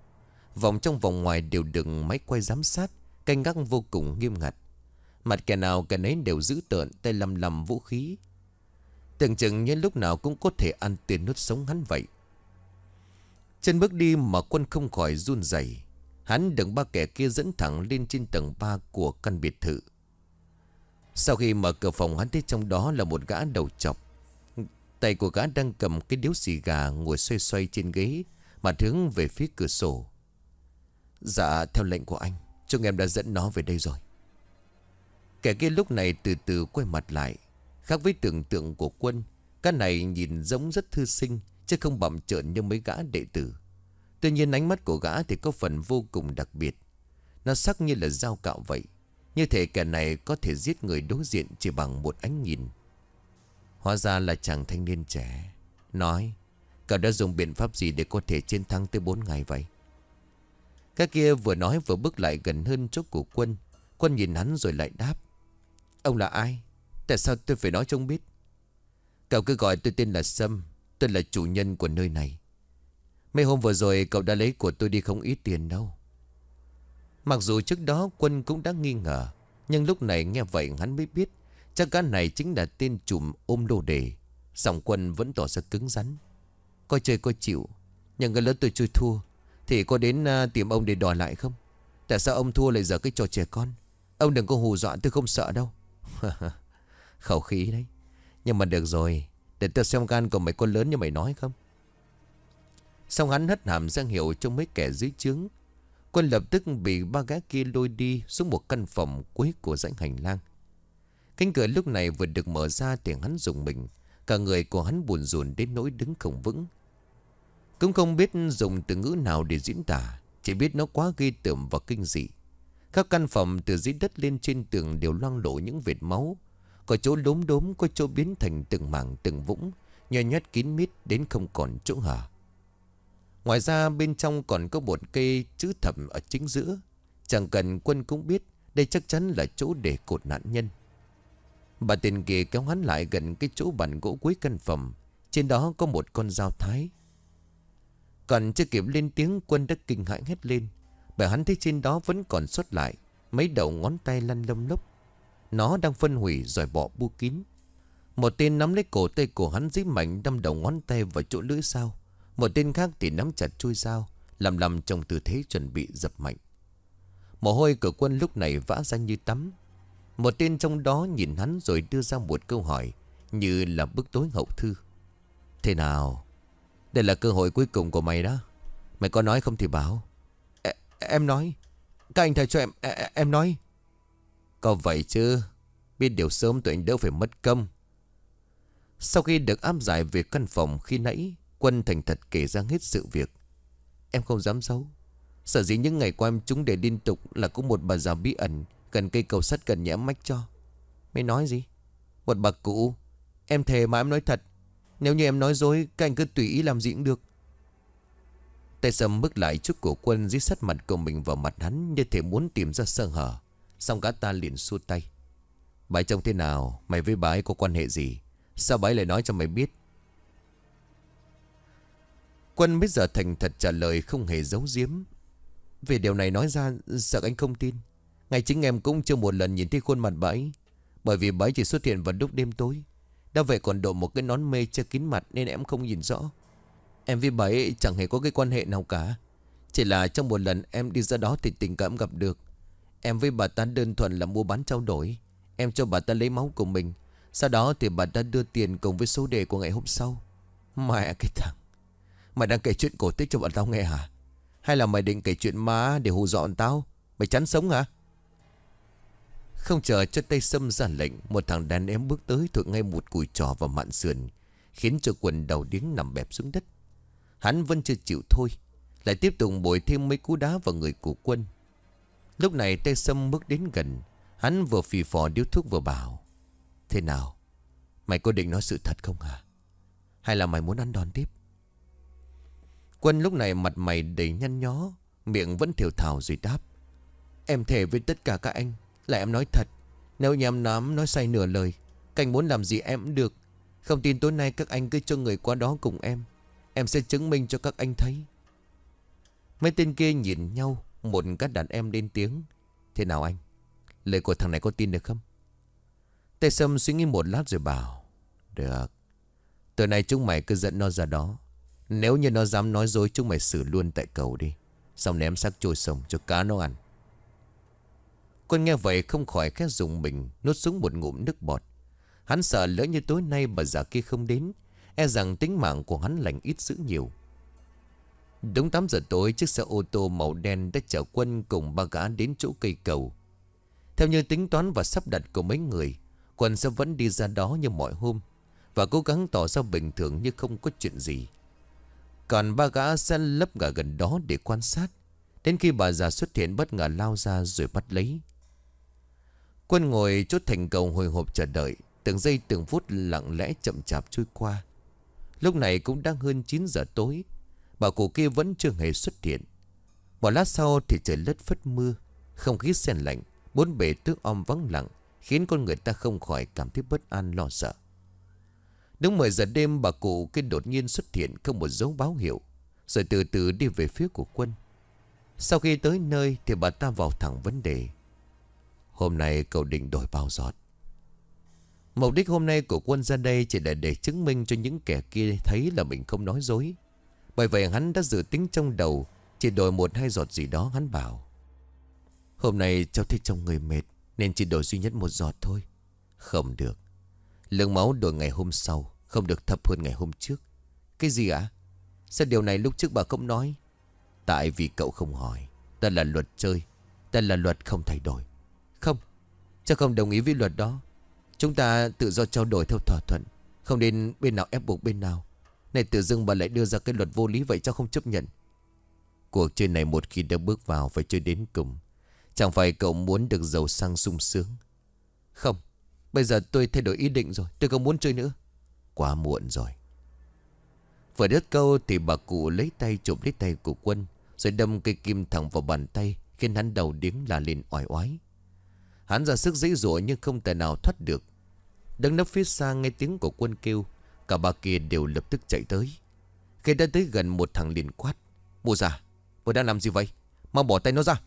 Vòng trong vòng ngoài đều được máy quay giám sát, canh gác vô cùng nghiêm ngặt. Mặt kẻ nào kẻ nấy đều giữ tợn, tay lầm lầm vũ khí. Tưởng chừng như lúc nào cũng có thể ăn tiền nuốt sống hắn vậy. Chân bước đi mà Quân không khỏi run rẩy. Hắn được ba kẻ kia dẫn thẳng lên trên tầng 3 của căn biệt thự. Sau khi mở cửa phòng, hắn thấy trong đó là một gã đầu trọc. Tay của gã đang cầm cái điếu xì gà, ngồi xoay xoay trên ghế, mà hướng về phía cửa sổ. Dạ, theo lệnh của anh, chúng em đã dẫn nó về đây rồi. Kẻ kia lúc này từ từ quay mặt lại. Khác với tưởng tượng của Quân, cái này nhìn giống rất thư sinh, chứ không bặm trợn như mấy gã đệ tử. Tuy nhiên ánh mắt của gã thì có phần vô cùng đặc biệt. Nó sắc như là dao cạo vậy. Như thể kẻ này có thể giết người đối diện chỉ bằng một ánh nhìn. Hóa ra là chàng thanh niên trẻ. Nói, cậu đã dùng biện pháp gì để có thể chiến thắng tới 4 ngày vậy? Cái kia vừa nói vừa bước lại gần hơn chỗ của Quân. Quân nhìn hắn rồi lại đáp. Ông là ai? Tại sao tôi phải nói cho ông biết? Cậu cứ gọi tôi tên là Sâm. Tôi là chủ nhân của nơi này. Mấy hôm vừa rồi cậu đã lấy của tôi đi không ít tiền đâu. Mặc dù trước đó Quân cũng đã nghi ngờ, nhưng lúc này nghe vậy hắn mới biết chắc gã này chính là tên trùm ôm lô đề. Giọng Quân vẫn tỏ ra cứng rắn. Coi chơi coi chịu. Nhưng cái lớn tôi chơi thua thì có đến tìm ông để đòi lại không? Tại sao ông thua lại giờ cái trò trẻ con? Ông đừng có hù dọa, tôi không sợ đâu. Khẩu khí đấy. Nhưng mà được rồi, để tôi xem gan của mày có lớn như mày nói không. Xong hắn hất hàm ra hiệu cho mấy kẻ dưới trướng. Quân lập tức bị ba gã kia lôi đi xuống một căn phòng cuối của dãy hành lang. Cánh cửa lúc này vừa được mở ra thì hắn rùng mình. Cả người của hắn buồn rùn đến nỗi đứng không vững. Cũng không biết dùng từ ngữ nào để diễn tả, chỉ biết nó quá ghê tởm và kinh dị. Các căn phòng từ dưới đất lên trên tường đều loang lổ những vệt máu. Có chỗ đốm đốm, có chỗ biến thành từng mảng từng vũng, nhơ nhoét kín mít đến không còn chỗ hở. Ngoài ra bên trong còn có một cây chữ thập ở chính giữa. Chẳng cần Quân cũng biết đây chắc chắn là chỗ để cột nạn nhân. Bà tiền kia kéo hắn lại gần cái chỗ bàn gỗ cuối căn phòng. Trên đó có một con dao thái. Còn chưa kịp lên tiếng, Quân đã kinh hãi hét lên. Bởi hắn thấy trên đó vẫn còn sót lại mấy đầu ngón tay lăn lông lốc. Nó đang phân hủy rồi bỏ bu kín. Một tên nắm lấy cổ tay của hắn dí mạnh đâm đầu ngón tay vào chỗ lưỡi dao. Một tên khác thì nắm chặt chuôi dao, làm trong tư thế chuẩn bị dập mạnh. Mồ hôi của Quân lúc này vã ra như tắm. Một tên trong đó nhìn hắn rồi đưa ra một câu hỏi như là bức tối hậu thư. Thế nào? Đây là cơ hội cuối cùng của mày đó. Mày có nói không thì bảo. Em nói. Các anh thầy cho em nói. Có vậy chứ. Biết điều sớm tụi anh đỡ phải mất công. Sau khi được áp giải về căn phòng khi nãy, Quân thành thật kể ra hết sự việc. Em không dám giấu. Sở dĩ những ngày qua em trúng để liên tục là có một bà già bí ẩn gần cây cầu sắt gần nhà em mách cho. Mày nói gì? Một bà cụ. Em thề mà em nói thật. Nếu như em nói dối, các anh cứ tùy ý làm gì cũng được. Tay Sâm bước lại trước của Quân, dí sát mặt của mình vào mặt hắn như thể muốn tìm ra sơ hở. Xong gã ta liền xua tay. Bà ấy trông thế nào? Mày với bà ấy có quan hệ gì? Sao bà ấy lại nói cho mày biết? Quân bây giờ thành thật trả lời, không hề giấu giếm. Về điều này nói ra sợ anh không tin. Ngay chính em cũng chưa một lần nhìn thấy khuôn mặt bà ấy. Bởi vì bà ấy chỉ xuất hiện vào lúc đêm tối. Đã vậy còn đội một cái nón mê che kín mặt nên em không nhìn rõ. Em với bà ấy chẳng hề có cái quan hệ nào cả. Chỉ là trong một lần em đi ra đó thì tình cảm gặp được. Em với bà ta đơn thuần là mua bán trao đổi. Em cho bà ta lấy máu của mình. Sau đó thì bà ta đưa tiền cùng với số đề của ngày hôm sau. Mẹ cái thằng. Mày đang kể chuyện cổ tích cho bọn tao nghe hả? Hay là mày định kể chuyện ma để hù dọa tao? Mày chán sống hả? Không chờ cho tay Sâm ra lệnh, một thằng đàn em bước tới thổi ngay một cùi trò vào mạn sườn, khiến cho Quân đầu điếng nằm bẹp xuống đất. Hắn vẫn chưa chịu thôi, lại tiếp tục bồi thêm mấy cú đá vào người của Quân. Lúc này tay Sâm bước đến gần. Hắn vừa phì phò điếu thuốc vừa bảo. Thế nào? Mày có định nói sự thật không hả? Hay là mày muốn ăn đòn tiếp? Quân lúc này mặt mày đầy nhăn nhó, miệng vẫn thều thào rồi đáp. Em thề với tất cả các anh là em nói thật. Nếu như em nói sai nửa lời, các anh muốn làm gì em cũng được. Không tin tối nay các anh cứ cho người qua đó cùng em. Em sẽ chứng minh cho các anh thấy. Mấy tên kia nhìn nhau. Một các đàn em lên tiếng. Thế nào anh? Lời của thằng này có tin được không? Tây Sâm suy nghĩ một lát rồi bảo. Được. Tối nay chúng mày cứ dẫn nó ra đó. Nếu như nó dám nói dối, chúng mày xử luôn tại cầu đi. Xong ném xác trôi sông cho cá nó ăn. Quân nghe vậy không khỏi khẽ rùng mình, nuốt xuống một ngụm nước bọt. Hắn sợ lỡ như tối nay bà già kia không đến, e rằng tính mạng của hắn lành ít dữ nhiều. Đúng 8 giờ tối, chiếc xe ô tô màu đen đã chở Quân cùng ba gã đến chỗ cây cầu. Theo như tính toán và sắp đặt của mấy người, Quân sẽ vẫn đi ra đó như mọi hôm và cố gắng tỏ ra bình thường như không có chuyện gì. Còn ba gã sẽ lấp ngả gần đó để quan sát, đến khi bà già xuất hiện bất ngờ lao ra rồi bắt lấy. Quân ngồi chốt thành cầu hồi hộp chờ đợi. Từng giây từng phút lặng lẽ chậm chạp trôi qua. Lúc này cũng đang hơn 9 giờ tối. Bà cụ kia vẫn chưa hề xuất hiện. Một lát sau thì trời lất phất mưa. Không khí se lạnh, bốn bề tước om vắng lặng, khiến con người ta không khỏi cảm thấy bất an lo sợ. Đúng 10 giờ đêm, bà cụ kia đột nhiên xuất hiện không một dấu báo hiệu, rồi từ từ đi về phía của Quân. Sau khi tới nơi thì bà ta vào thẳng vấn đề. Hôm nay cậu định đổi bao giọt? Mục đích hôm nay của Quân ra đây chỉ là để chứng minh cho những kẻ kia thấy là mình không nói dối. Bởi vậy hắn đã dự tính trong đầu, chỉ đổi 1-2 giọt gì đó. Hắn bảo: hôm nay cháu thấy trong người mệt nên chỉ đổi duy nhất 1 giọt thôi. Không được. Lượng máu đổi ngày hôm sau không được thấp hơn ngày hôm trước. Cái gì ạ? Sao điều này lúc trước bà không nói? Tại vì cậu không hỏi. Ta là luật chơi, ta là luật không thay đổi. Không, cháu không đồng ý với luật đó. Chúng ta tự do trao đổi theo thỏa thuận, không nên bên nào ép buộc bên nào. Này tự dưng bà lại đưa ra cái luật vô lý vậy, cháu không chấp nhận. Cuộc chơi này một khi đã bước vào phải chơi đến cùng. Chẳng phải cậu muốn được giàu sang sung sướng? Không, bây giờ tôi thay đổi ý định rồi, tôi không muốn chơi nữa. Quá muộn rồi. Vừa đứt câu thì bà cụ lấy tay chụp lấy tay của Quân, rồi đâm cây kim thẳng vào bàn tay, khiến hắn đầu điếng la lên oai oái. Hắn ra sức giãy giụa nhưng không thể nào thoát được. Đứng nấp phía xa nghe tiếng của Quân kêu, cả ba kia đều lập tức chạy tới. Khi đã tới gần, một thằng liền quát: Mụ già, mụ đang làm gì vậy? Mau bỏ tay nó ra.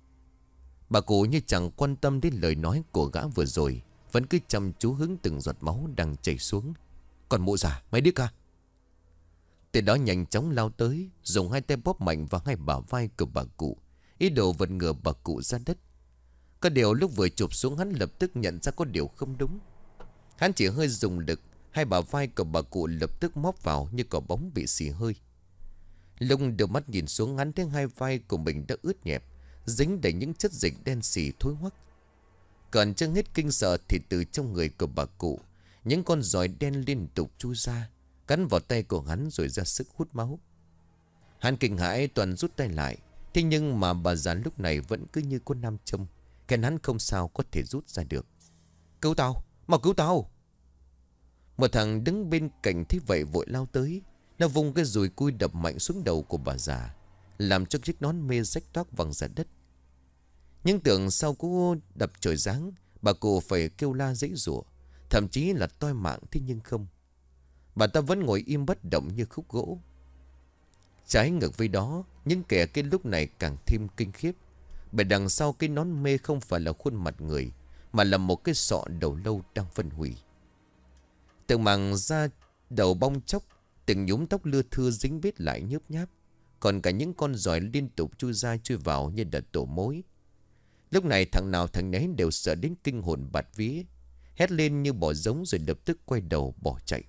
Bà cụ như chẳng quan tâm đến lời nói của gã vừa rồi, vẫn cứ chăm chú hứng từng giọt máu đang chảy xuống. Còn mụ già, mày điếc à? Tên đó nhanh chóng lao tới, dùng 2 tay bóp mạnh vào 2 bả vai của bà cụ, ý đồ vật ngửa bà cụ ra đất. Có điều lúc vừa chụp xuống, hắn lập tức nhận ra có điều không đúng. Hắn chỉ hơi dùng lực, 2 bả vai của bà cụ lập tức móp vào như quả bóng bị xì hơi. Lúc đưa mắt nhìn xuống, hắn thấy 2 vai của mình đã ướt nhẹp, dính đầy những chất dịch đen xì thối hoắc. Còn chưa hết kinh sợ thì từ trong người của bà cụ, những con giòi đen liên tục chui ra, cắn vào tay của hắn rồi ra sức hút máu. Hắn kinh hãi toàn rút tay lại. Thế nhưng mà bà già lúc này vẫn cứ như con nam châm, khen hắn không sao có thể rút ra được. Cứu tao, mau cứu tao. Một thằng đứng bên cạnh thấy vậy vội lao tới. Nó vung cái dùi cui đập mạnh xuống đầu của bà già, làm cho chiếc nón mê rách toác văng ra đất. Nhưng tưởng sau cú đập trời giáng, bà cụ phải kêu la giãy giụa, thậm chí là toi mạng. Thế nhưng không, bà ta vẫn ngồi im bất động như khúc gỗ. Trái ngược với đó, những kẻ kia lúc này càng thêm kinh khiếp. Bởi đằng sau cái nón mê không phải là khuôn mặt người, mà là một cái sọ đầu lâu đang phân hủy. Từng màng da đầu bong chóc, từng nhúm tóc lưa thưa dính bết lại nhớp nháp. Còn cả những con giòi liên tục chui ra chui vào như đợt tổ mối. Lúc này thằng nào thằng nấy đều sợ đến kinh hồn bạt vía, hét lên như bò giống rồi lập tức quay đầu bỏ chạy.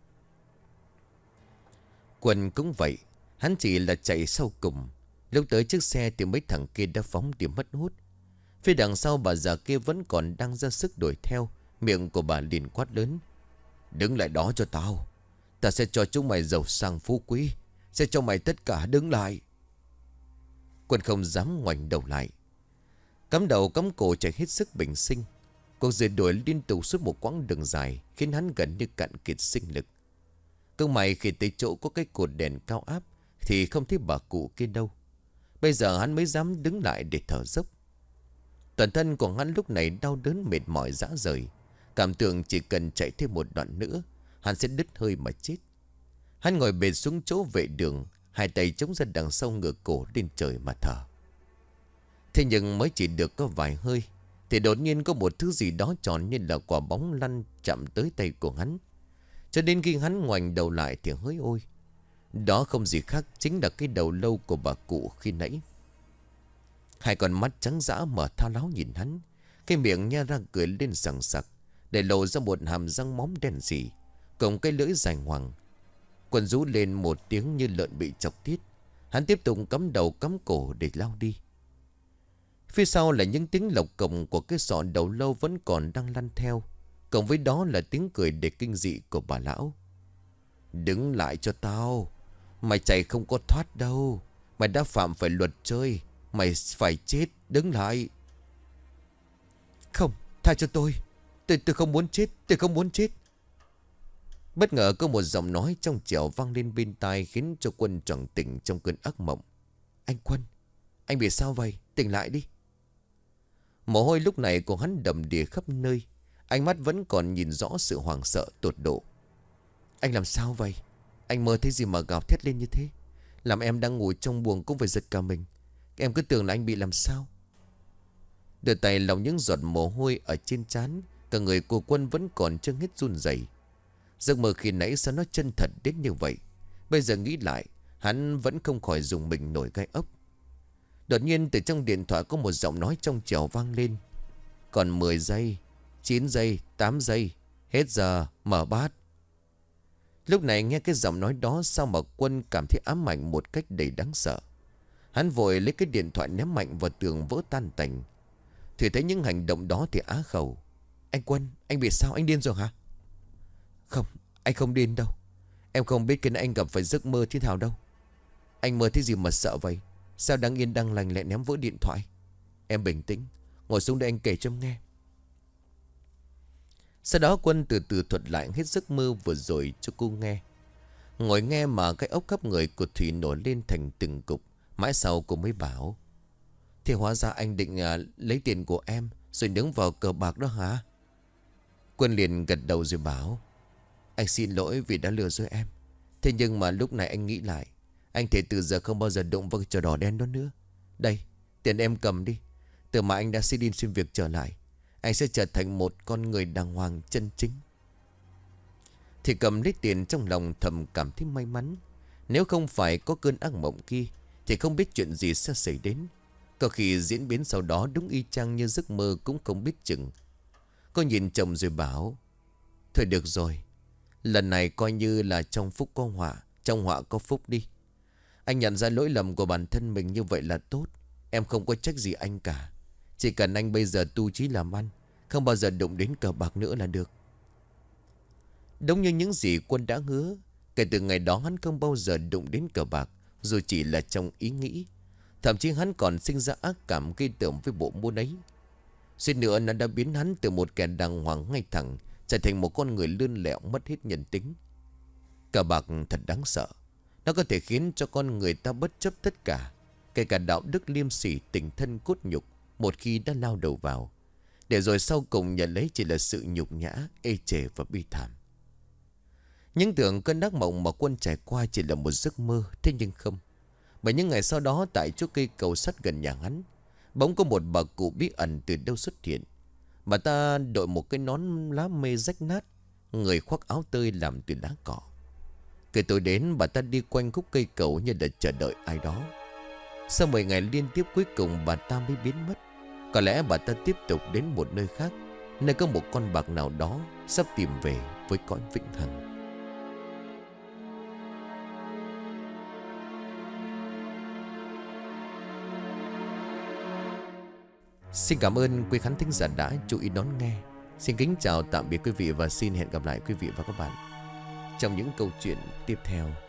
Quân cũng vậy, hắn chỉ là chạy sau cùng. Lúc tới chiếc xe thì mấy thằng kia đã phóng đi mất hút. Phía đằng sau bà già kia vẫn còn đang ra sức đuổi theo. Miệng của bà liền quát lớn: Đứng lại đó cho tao. Ta sẽ cho chúng mày giàu sang phú quý, sẽ cho mày tất cả, đứng lại. Quân không dám ngoảnh đầu lại, cắm đầu cắm cổ chạy hết sức bình sinh. Cuộc rượt đuổi liên tục suốt một quãng đường dài khiến hắn gần như cạn kiệt sinh lực. Cơ may khi tới chỗ có cái cột đèn cao áp thì không thấy bà cụ kia đâu. Bây giờ hắn mới dám đứng lại để thở dốc. Toàn thân của hắn lúc này đau đớn mệt mỏi rã rời, cảm tưởng chỉ cần chạy thêm một đoạn nữa hắn sẽ đứt hơi mà chết. Hắn ngồi bệt xuống chỗ vệ đường, hai tay chống ra đằng sau ngửa cổ lên trời mà thở. Thế nhưng mới chỉ được có vài hơi thì đột nhiên có một thứ gì đó tròn như là quả bóng lăn chạm tới tay của hắn. Cho đến khi hắn ngoảnh đầu lại thì hỡi ôi, đó không gì khác chính là cái đầu lâu của bà cụ khi nãy. Hai con mắt trắng dã mở thao láo nhìn hắn, cái miệng nhe ra cười lên sằng sặc, để lộ ra một hàm răng móm đen sì, cùng cái lưỡi dài ngoằng. Quân rú lên một tiếng như lợn bị chọc tiết. Hắn tiếp tục cắm đầu cắm cổ để lao đi. Phía sau là những tiếng lộc cồng của cái sọ đầu lâu vẫn còn đang lăn theo, cộng với đó là tiếng cười để kinh dị của bà lão. Đứng lại cho tao, mày chạy không có thoát đâu. Mày đã phạm phải luật chơi, mày phải chết, đứng lại. Không, tha cho tôi không muốn chết, tôi không muốn chết. Bất ngờ có một giọng nói trong trẻo vang lên bên tai, khiến cho Quân choàng tỉnh trong cơn ác mộng. Anh Quân, anh bị sao vậy? Tỉnh lại đi. Mồ hôi lúc này của hắn đầm đìa khắp nơi, ánh mắt vẫn còn nhìn rõ sự hoảng sợ tột độ. Anh làm sao vậy? Anh mơ thấy gì mà gào thét lên như thế, làm em đang ngủ trong buồng cũng phải giật cả mình. Em cứ tưởng là anh bị làm sao. Đưa tay lau những giọt mồ hôi ở trên trán, cả người của Quân vẫn còn chưa hết run rẩy. Giấc mơ khi nãy sao nó chân thật đến như vậy? Bây giờ nghĩ lại, hắn vẫn không khỏi dùng mình nổi gai ốc. Đột nhiên từ trong điện thoại có một giọng nói trong trẻo vang lên. Còn 10 giây, 9 giây, 8 giây, hết giờ, mở bát. Lúc này nghe cái giọng nói đó, sao mà Quân cảm thấy ám ảnh một cách đầy đáng sợ. Hắn vội lấy cái điện thoại ném mạnh vào tường vỡ tan tành. Thì thấy những hành động đó thì á khẩu. Anh Quân, anh bị sao? Anh điên rồi hả? Không, anh không điên đâu. Em không biết cái anh gặp phải giấc mơ thế nào đâu. Anh mơ thấy gì mà sợ vậy? Sao đang yên đang lành lại ném vỡ điện thoại? Em bình tĩnh, ngồi xuống đây anh kể cho em nghe. Sau đó Quân từ từ thuật lại hết giấc mơ vừa rồi cho cô nghe. Ngồi nghe mà cái ốc khắp người của Thủy nổi lên thành từng cục. Mãi sau cô mới bảo, thì hóa ra anh định lấy tiền của em rồi nướng vào cờ bạc đó hả? Quân liền gật đầu rồi bảo, anh xin lỗi vì đã lừa dối em. Thế nhưng mà lúc này anh nghĩ lại, anh thể từ giờ không bao giờ đụng vào cái trò đỏ đen đó nữa. Đây, tiền em cầm đi. Từ mà anh đã xin đi xin việc trở lại, anh sẽ trở thành một con người đàng hoàng chân chính. Thì cầm lấy tiền trong lòng thầm cảm thấy may mắn. Nếu không phải có cơn ác mộng kia thì không biết chuyện gì sẽ xảy đến. Có khi diễn biến sau đó đúng y chang như giấc mơ cũng không biết chừng. Cô nhìn chồng rồi bảo, thôi được rồi, lần này coi như là trong phúc có họa, trong họa có phúc đi. Anh nhận ra lỗi lầm của bản thân mình như vậy là tốt. Em không có trách gì anh cả. Chỉ cần anh bây giờ tu chí làm ăn, không bao giờ đụng đến cờ bạc nữa là được. Đúng như những gì Quân đã hứa, kể từ ngày đó hắn không bao giờ đụng đến cờ bạc, dù chỉ là trong ý nghĩ. Thậm chí hắn còn sinh ra ác cảm gây tởm với bộ môn ấy. Suýt nữa nó đã biến hắn từ một kẻ đàng hoàng ngay thẳng trở thành một con người lươn lẹo mất hết nhân tính. Cờ bạc thật đáng sợ. Nó có thể khiến cho con người ta bất chấp tất cả, kể cả đạo đức liêm sỉ, tình thân cốt nhục, một khi đã lao đầu vào, để rồi sau cùng nhận lấy chỉ là sự nhục nhã, ê chề và bi thảm. Những tưởng cơn ác mộng mà Quân trải qua chỉ là một giấc mơ. Thế nhưng không. Bởi những ngày sau đó, tại chỗ cây cầu sắt gần nhà hắn, bỗng có một bà cụ bí ẩn từ đâu xuất hiện. Bà ta đội một cái nón lá mê rách nát, người khoác áo tơi làm từ lá cỏ. Kể tối đến, bà ta đi quanh khúc cây cầu như để chờ đợi ai đó. Sau 10 ngày liên tiếp cuối cùng bà ta mới biến mất. Có lẽ bà ta tiếp tục đến một nơi khác, nơi có một con bạc nào đó sắp tìm về với cõi vĩnh hằng. Xin cảm ơn quý khán thính giả đã chú ý đón nghe. Xin kính chào tạm biệt quý vị và xin hẹn gặp lại quý vị và các bạn trong những câu chuyện tiếp theo.